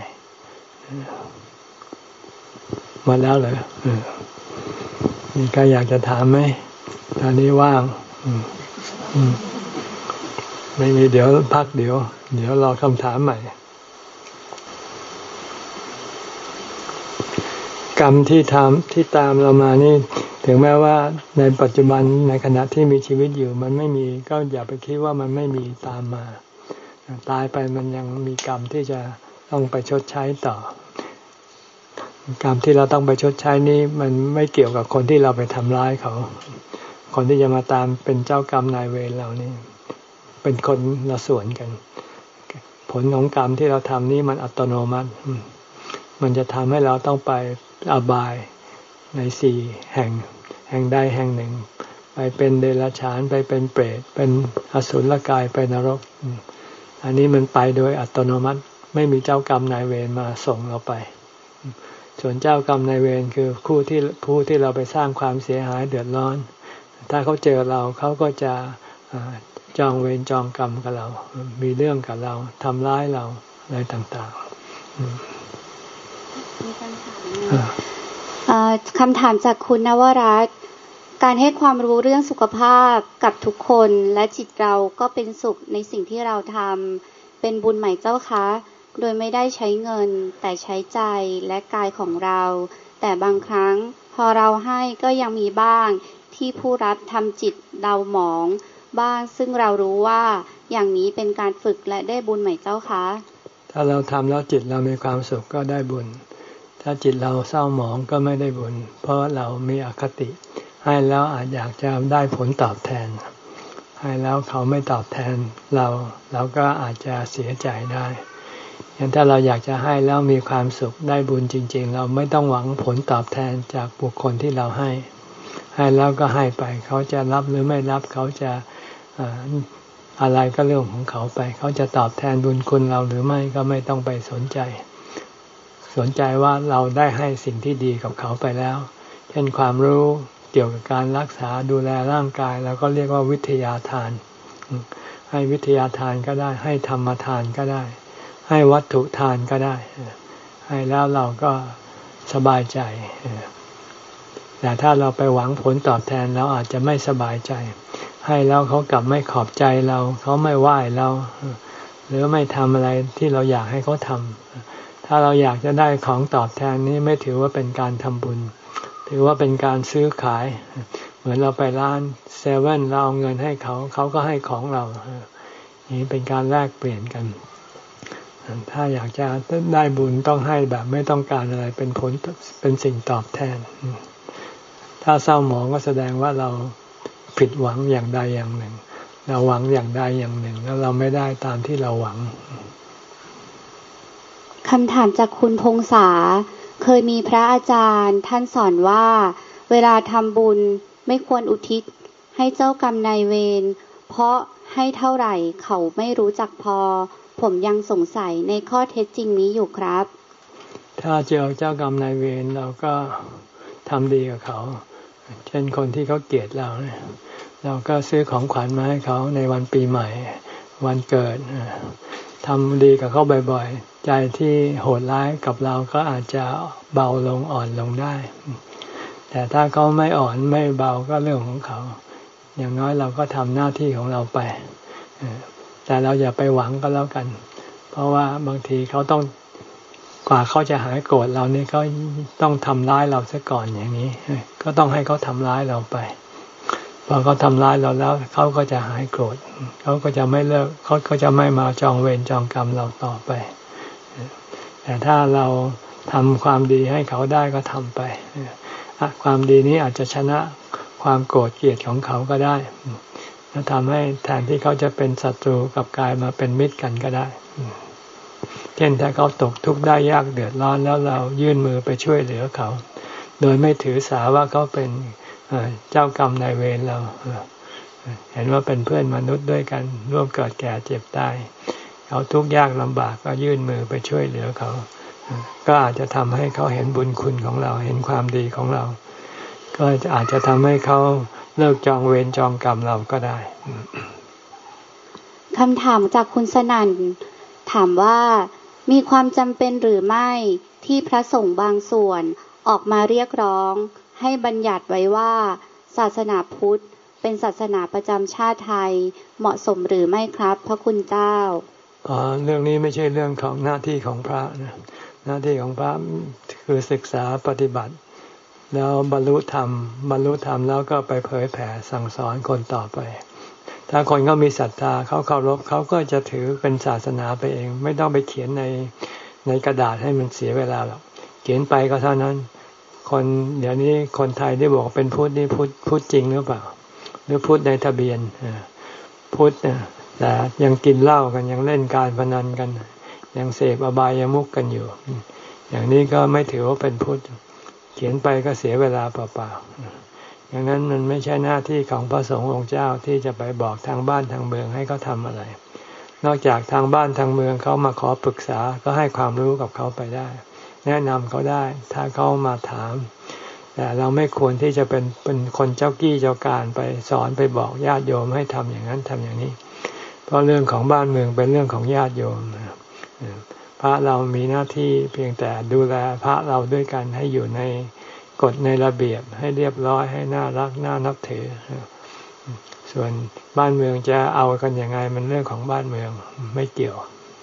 หมดแล้วเหรอมีใครอยากจะถามไหมตอนนี้ว่างไม่มีเดี๋ยวพักเดี๋ยวเดี๋ยวรอคำถามใหม่กรรมที่ทำที่ตามเรามานี่ถึงแม้ว่าในปัจจุบันในขณะที่มีชีวิตอยู่มันไม่มีก็อย่าไปคิดว่ามันไม่มีตามมาตายไปมันยังมีกรรมที่จะต้องไปชดใช้ต่อกรรมที่เราต้องไปชดใช้นี้มันไม่เกี่ยวกับคนที่เราไปทำร้ายเขาคนที่จะมาตามเป็นเจ้ากรรมนายเวรเรานี่เป็นคนละส่วนกันผลของกรรมที่เราทำนี้มันอัตโนมัติมันจะทำให้เราต้องไปอบายในสี่แห่งแห่งใดแห่งหนึ่งไปเป็นเดรัจฉานไปเป็นเปรตเป็นอสุรกายไปนรกอันนี้มันไปโดยอัตโนมัติไม่มีเจ้ากรรมนายเวรมาส่งเราไปส่วนเจ้ากรรมนายเวรคือผู้ที่ผู้ที่เราไปสร้างความเสียหายเดือดร้อนถ้าเขาเจอเราเขาก็จะจองเวรจองกรรมกับเรามีเรื่องกับเราทำร้ายเราอะไรต่างๆมีคำถามคำถามจากคุณนวรัตน์การให้ความรู้เรื่องสุขภาพกับทุกคนและจิตเราก็เป็นสุขในสิ่งที่เราทำเป็นบุญใหม่เจ้าคะโดยไม่ได้ใช้เงินแต่ใช้ใจและกายของเราแต่บางครั้งพอเราให้ก็ยังมีบ้างที่ผู้รับทำจิตเราหมองบ้างซึ่งเรารู้ว่าอย่างนี้เป็นการฝึกและได้บุญใหม่เจ้าคะถ้าเราทำแล้วจิตเรามีความสุขก็ได้บุญถ้าจิตเราเศร้าหมองก็ไม่ได้บุญเพราะเรามีอคติให้แล้วอาจอยากจะได้ผลตอบแทนให้แล้วเขาไม่ตอบแทนเราเราก็อาจจะเสียใจได้อย่างถ้าเราอยากจะให้แล้วมีความสุขได้บุญจริงๆเราไม่ต้องหวังผลตอบแทนจากบุคคลที่เราให้ให้แล้วก็ให้ไปเขาจะรับหรือไม่รับเขาจะอะไรก็เรื่องของเขาไปเขาจะตอบแทนบุญคุณเราหรือไม่ก็ไม่ต้องไปสนใจสนใจว่าเราได้ให้สิ่งที่ดีกับเขาไปแล้วเช่นความรู้เกี่ยวกับการรักษาดูแลร่างกายเราก็เรียกว่าวิทยาทานให้วิทยาทานก็ได้ให้ธรรมทานก็ได้ให้วัตถุทานก็ได้ให้แล้วเราก็สบายใจแต่ถ้าเราไปหวังผลตอบแทนเราอาจจะไม่สบายใจให้แล้วเขากลับไม่ขอบใจเราเขาไม่ไหว้เราหรือไม่ทำอะไรที่เราอยากให้เขาทำถ้าเราอยากจะได้ของตอบแทนนี้ไม่ถือว่าเป็นการทำบุญถือว่าเป็นการซื้อขายเหมือนเราไปร้านเซเว่นเราเอาเงินให้เขาเขาก็ให้ของเรานี่เป็นการแลกเปลี่ยนกันถ้าอยากจะได้บุญต้องให้แบบไม่ต้องการอะไรเป็นผลเป็นสิ่งตอบแทนถ้าเศร้าหมองก็แสดงว่าเราผิดหวังอย่างใดอย่างหนึ่งเราหวังอย่างใดอย่างหนึ่งแล้วเราไม่ได้ตามที่เราหวังคำถามจากคุณพงษาเคยมีพระอาจารย์ท่านสอนว่าเวลาทำบุญไม่ควรอุทิศให้เจ้ากรรมนายเวรเพราะให้เท่าไหร่เขาไม่รู้จักพอผมยังสงสัยในข้อเท็จจริงนี้อยู่ครับถ้าเจอเจ้ากรรมนายเวรเราก็ทำดีกับเขาเช่นคนที่เขาเกลียดเราเนี่ยเราก็ซื้อของขวัญมาให้เขาในวันปีใหม่วันเกิดทำดีกับเขาบ่อยๆใจที่โหดร้ายกับเราก็อาจจะเบาลงอ่อนลงได้แต่ถ้าเขาไม่อ่อนไม่เบาก็เรื่องของเขาอย่างน้อยเราก็ทำหน้าที่ของเราไปแต่เราอย่าไปหวังก็แล้วกันเพราะว่าบางทีเขาต้องกว่าเขาจะหายโกรธเรานี่เขาต้องทำร้ายเราซะก่อนอย่างนี้ก็ต้องให้เขาทำร้ายเราไปพอเขาทำร้ายเราแล้วเขาก็จะหายโกรธเขาก็จะไม่เลิกเขาก็จะไม่มาจองเวรจองกรรมเราต่อไปแต่ถ้าเราทำความดีให้เขาได้ก็ทำไปความดีนี้อาจจะชนะความโกรธเกลียดของเขาก็ได้แล้วทำให้แทนที่เขาจะเป็นศัตรูกับกลายมาเป็นมิตรกันก็ได้เช่นถ้าเขาตกทุกข์ได้ยากเดือดร้อนแล้วเรายื่นมือไปช่วยเหลือเขาโดยไม่ถือสาว่าเขาเป็นเจ้ากรรมนายเวรเราเห็นว่าเป็นเพื่อนมนุษย์ด้วยกันร่วมเกิดแก่เจ็บตายเขาทุกข์ยากลำบากก็ยื่นมือไปช่วยเหลือเขาก็อาจจะทำให้เขาเห็นบุญคุณของเราเห็นความดีของเราก็อาจจะทำให้เขาเลิกจองเวรจองกรรมเราก็ได้คำถามจากคุณสนั่นถามว่ามีความจำเป็นหรือไม่ที่พระสงฆ์บางส่วนออกมาเรียกร้องให้บัญญัติไว้ว่าศาสนาพุทธเป็นศาสนาประจำชาติไทยเหมาะสมหรือไม่ครับพระคุณเจ้าอ๋อเรื่องนี้ไม่ใช่เรื่องของหน้าที่ของพระนะหน้าที่ของพระคือศึกษาปฏิบัติแล้วบรรลุธรรมบรรลุธรรมแล้วก็ไปเผยแผ่สั่งสอนคนต่อไปถ้าคนเขามีศรัทธาเขาเคารพเขาก็จะถือเป็นศาสนาไปเองไม่ต้องไปเขียนในในกระดาษให้มันเสียเวลาหรอกเขียนไปก็เท่านั้นคนเดี๋ยวนี้คนไทยที่บอกเป็นพุทธนี่พุทธพุทธจริงหรือเปล่าหรือพุทธในทะเบียนพุทธแต่ยังกินเหล้ากันยังเล่นการพนันกันยังเสพอบายามุขกันอยู่อย่างนี้ก็ไม่ถือว่าเป็นพุทธเขียนไปก็เสียเวลาเปล่าๆอย่างนั้นมันไม่ใช่หน้าที่ของพระสงฆ์องค์เจ้าที่จะไปบอกทางบ้านทางเมืองให้เขาทำอะไรนอกจากทางบ้านทางเมืองเขามาขอปรึกษาก็ให้ความรู้กับเขาไปได้แนะนำเขาได้ถ้าเขามาถามแต่เราไม่ควรที่จะเป็นเป็นคนเจ้ากี้เจ้าการไปสอนไปบอกญาติโยมให้ทำอย่างนั้นทำอย่างนี้เพราะเรื่องของบ้านเมืองเป็นเรื่องของญาติโยมพระเรามีหน้าที่เพียงแต่ดูแลพระเราด้วยกันให้อยู่ในกฎในระเบียบให้เรียบร้อยให้น่ารักน่านับถือส่วนบ้านเมืองจะเอากันยังไงมันเรื่องของบ้านเมืองไม่เกี่ยว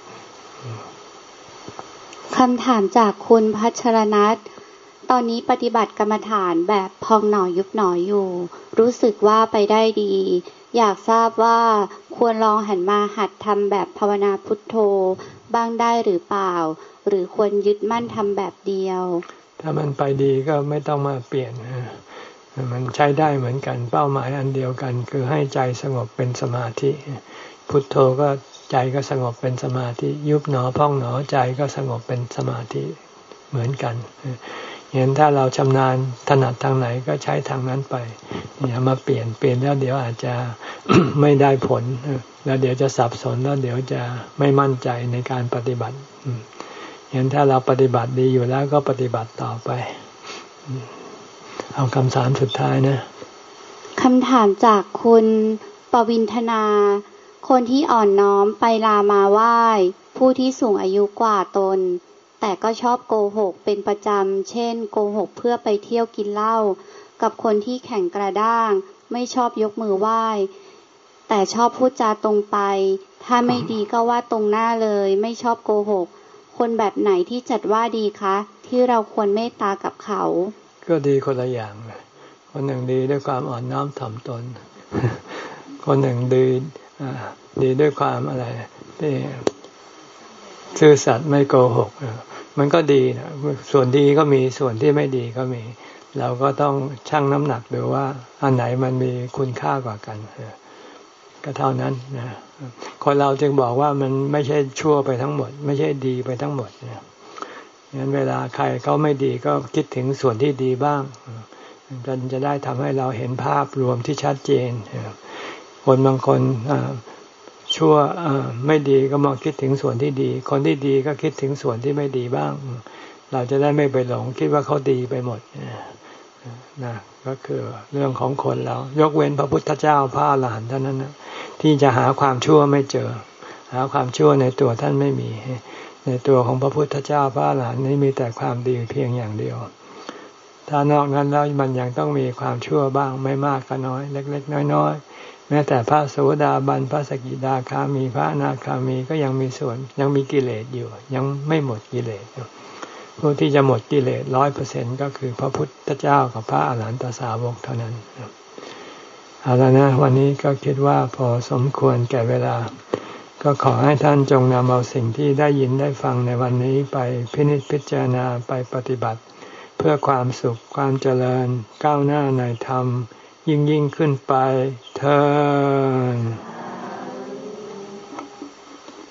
คำถามจากคุณพัชรนัทตอนนี้ปฏิบัติกรรมฐานแบบพองหนอยุบหนออยู่รู้สึกว่าไปได้ดีอยากทราบว่าควรลองหันมาหัดทำแบบภาวนาพุทโธบ้างได้หรือเปล่าหรือควรยึดมั่นทำแบบเดียวถ้ามันไปดีก็ไม่ต้องมาเปลี่ยนมันใช้ได้เหมือนกันเป้าหมายอันเดียวกันคือให้ใจสงบเป็นสมาธิพุทโธก็ใจก็สงบเป็นสมาธิยุบหนอพองหนอใจก็สงบเป็นสมาธิเหมือนกันเห็นถ้าเราชำนาญถนัดทางไหนก็ใช้ทางนั้นไปอย่ามาเปลี่ยนเปลี่ยนแล้วเดี๋ยวอาจจะ ไม่ได้ผลแล้วเดี๋ยวจะสับสนแล้วเดี๋ยวจะไม่มั่นใจในการปฏิบัติเห็นถ้าเราปฏิบัติดีอยู่แล้วก็ปฏิบัติต่อไปเอาคำถามสุดท้ายนะคำถามจากคุณปวินธนาคนที่อ่อนน้อมไปลามาไหว้ผู้ที่สูงอายุกว่าตนแต่ก็ชอบโกหกเป็นประจำเช่นโกหกเพื่อไปเที่ยวกินเหล้ากับคนที่แข็งกระด้างไม่ชอบยกมือไหว้แต่ชอบพูดจาตรงไปถ้าไม่ดีก็ว่าตรงหน้าเลยไม่ชอบโกหกคนแบบไหนที่จัดว่าดีคะที่เราควรเมตตากับเขาก็ดีคนละอย่างคนหนึ่งดีด้วยความอ่อนน้อมถ่อมตนคนหนึ่งดีดีด้วยความอะไรที่ซื่อสัตย์ไม่โกหกมันก็ดีนะส่วนดีก็มีส่วนที่ไม่ดีก็มีเราก็ต้องชั่งน้ำหนักดูว่าอันไหนมันมีคุณค่ากว่ากันก็เท่านั้นนะคนเราจึงบอกว่ามันไม่ใช่ชั่วไปทั้งหมดไม่ใช่ดีไปทั้งหมดนะงั้นเวลาใครเขาไม่ดีก็คิดถึงส่วนที่ดีบ้างจนจะได้ทำให้เราเห็นภาพรวมที่ชัดเจนคนบางคนชั่วไม่ดีก็มองคิดถึงส่วนที่ดีคนที่ดีก็คิดถึงส่วนที่ไม่ดีบ้างเราจะได้ไม่ไปหลงคิดว่าเขาดีไปหมดนะก็คือเรื่องของคนเรายกเว้นพระพุทธเจ้าพระอรหันต์เท่านั้นนะที่จะหาความชั่วไม่เจอหาความชั่วในตัวท่านไม่มีในตัวของพระพุทธเจ้าพระอรหันต์นี้มีแต่ความดีเพียงอย่างเดียวถ้านอกนั้นแล้วมันยังต้องมีความชั่วบ้างไม่มากก็น้อยเล็กๆน้อยๆแม้แต่พระโสดาบันพระสกิทาคามีพระอนาคามีก็ยังมีส่วนยังมีกิเลสอยู่ยังไม่หมดกิเลสผู้ที่จะหมดกิเลสร้อยเปอร์เซ็นต์ก็คือพระพุทธเจ้ากับพระอรหันตสาวกเท่านั้นเอาละนะวันนี้ก็คิดว่าพอสมควรแก่เวลาก็ขอให้ท่านจงนำเอาสิ่งที่ได้ยินได้ฟังในวันนี้ไปพินิจพิจารณาไปปฏิบัติเพื่อความสุขความเจริญก้าวหน้าในธรรมยิ่งยิ่งขึ้นไปเถิด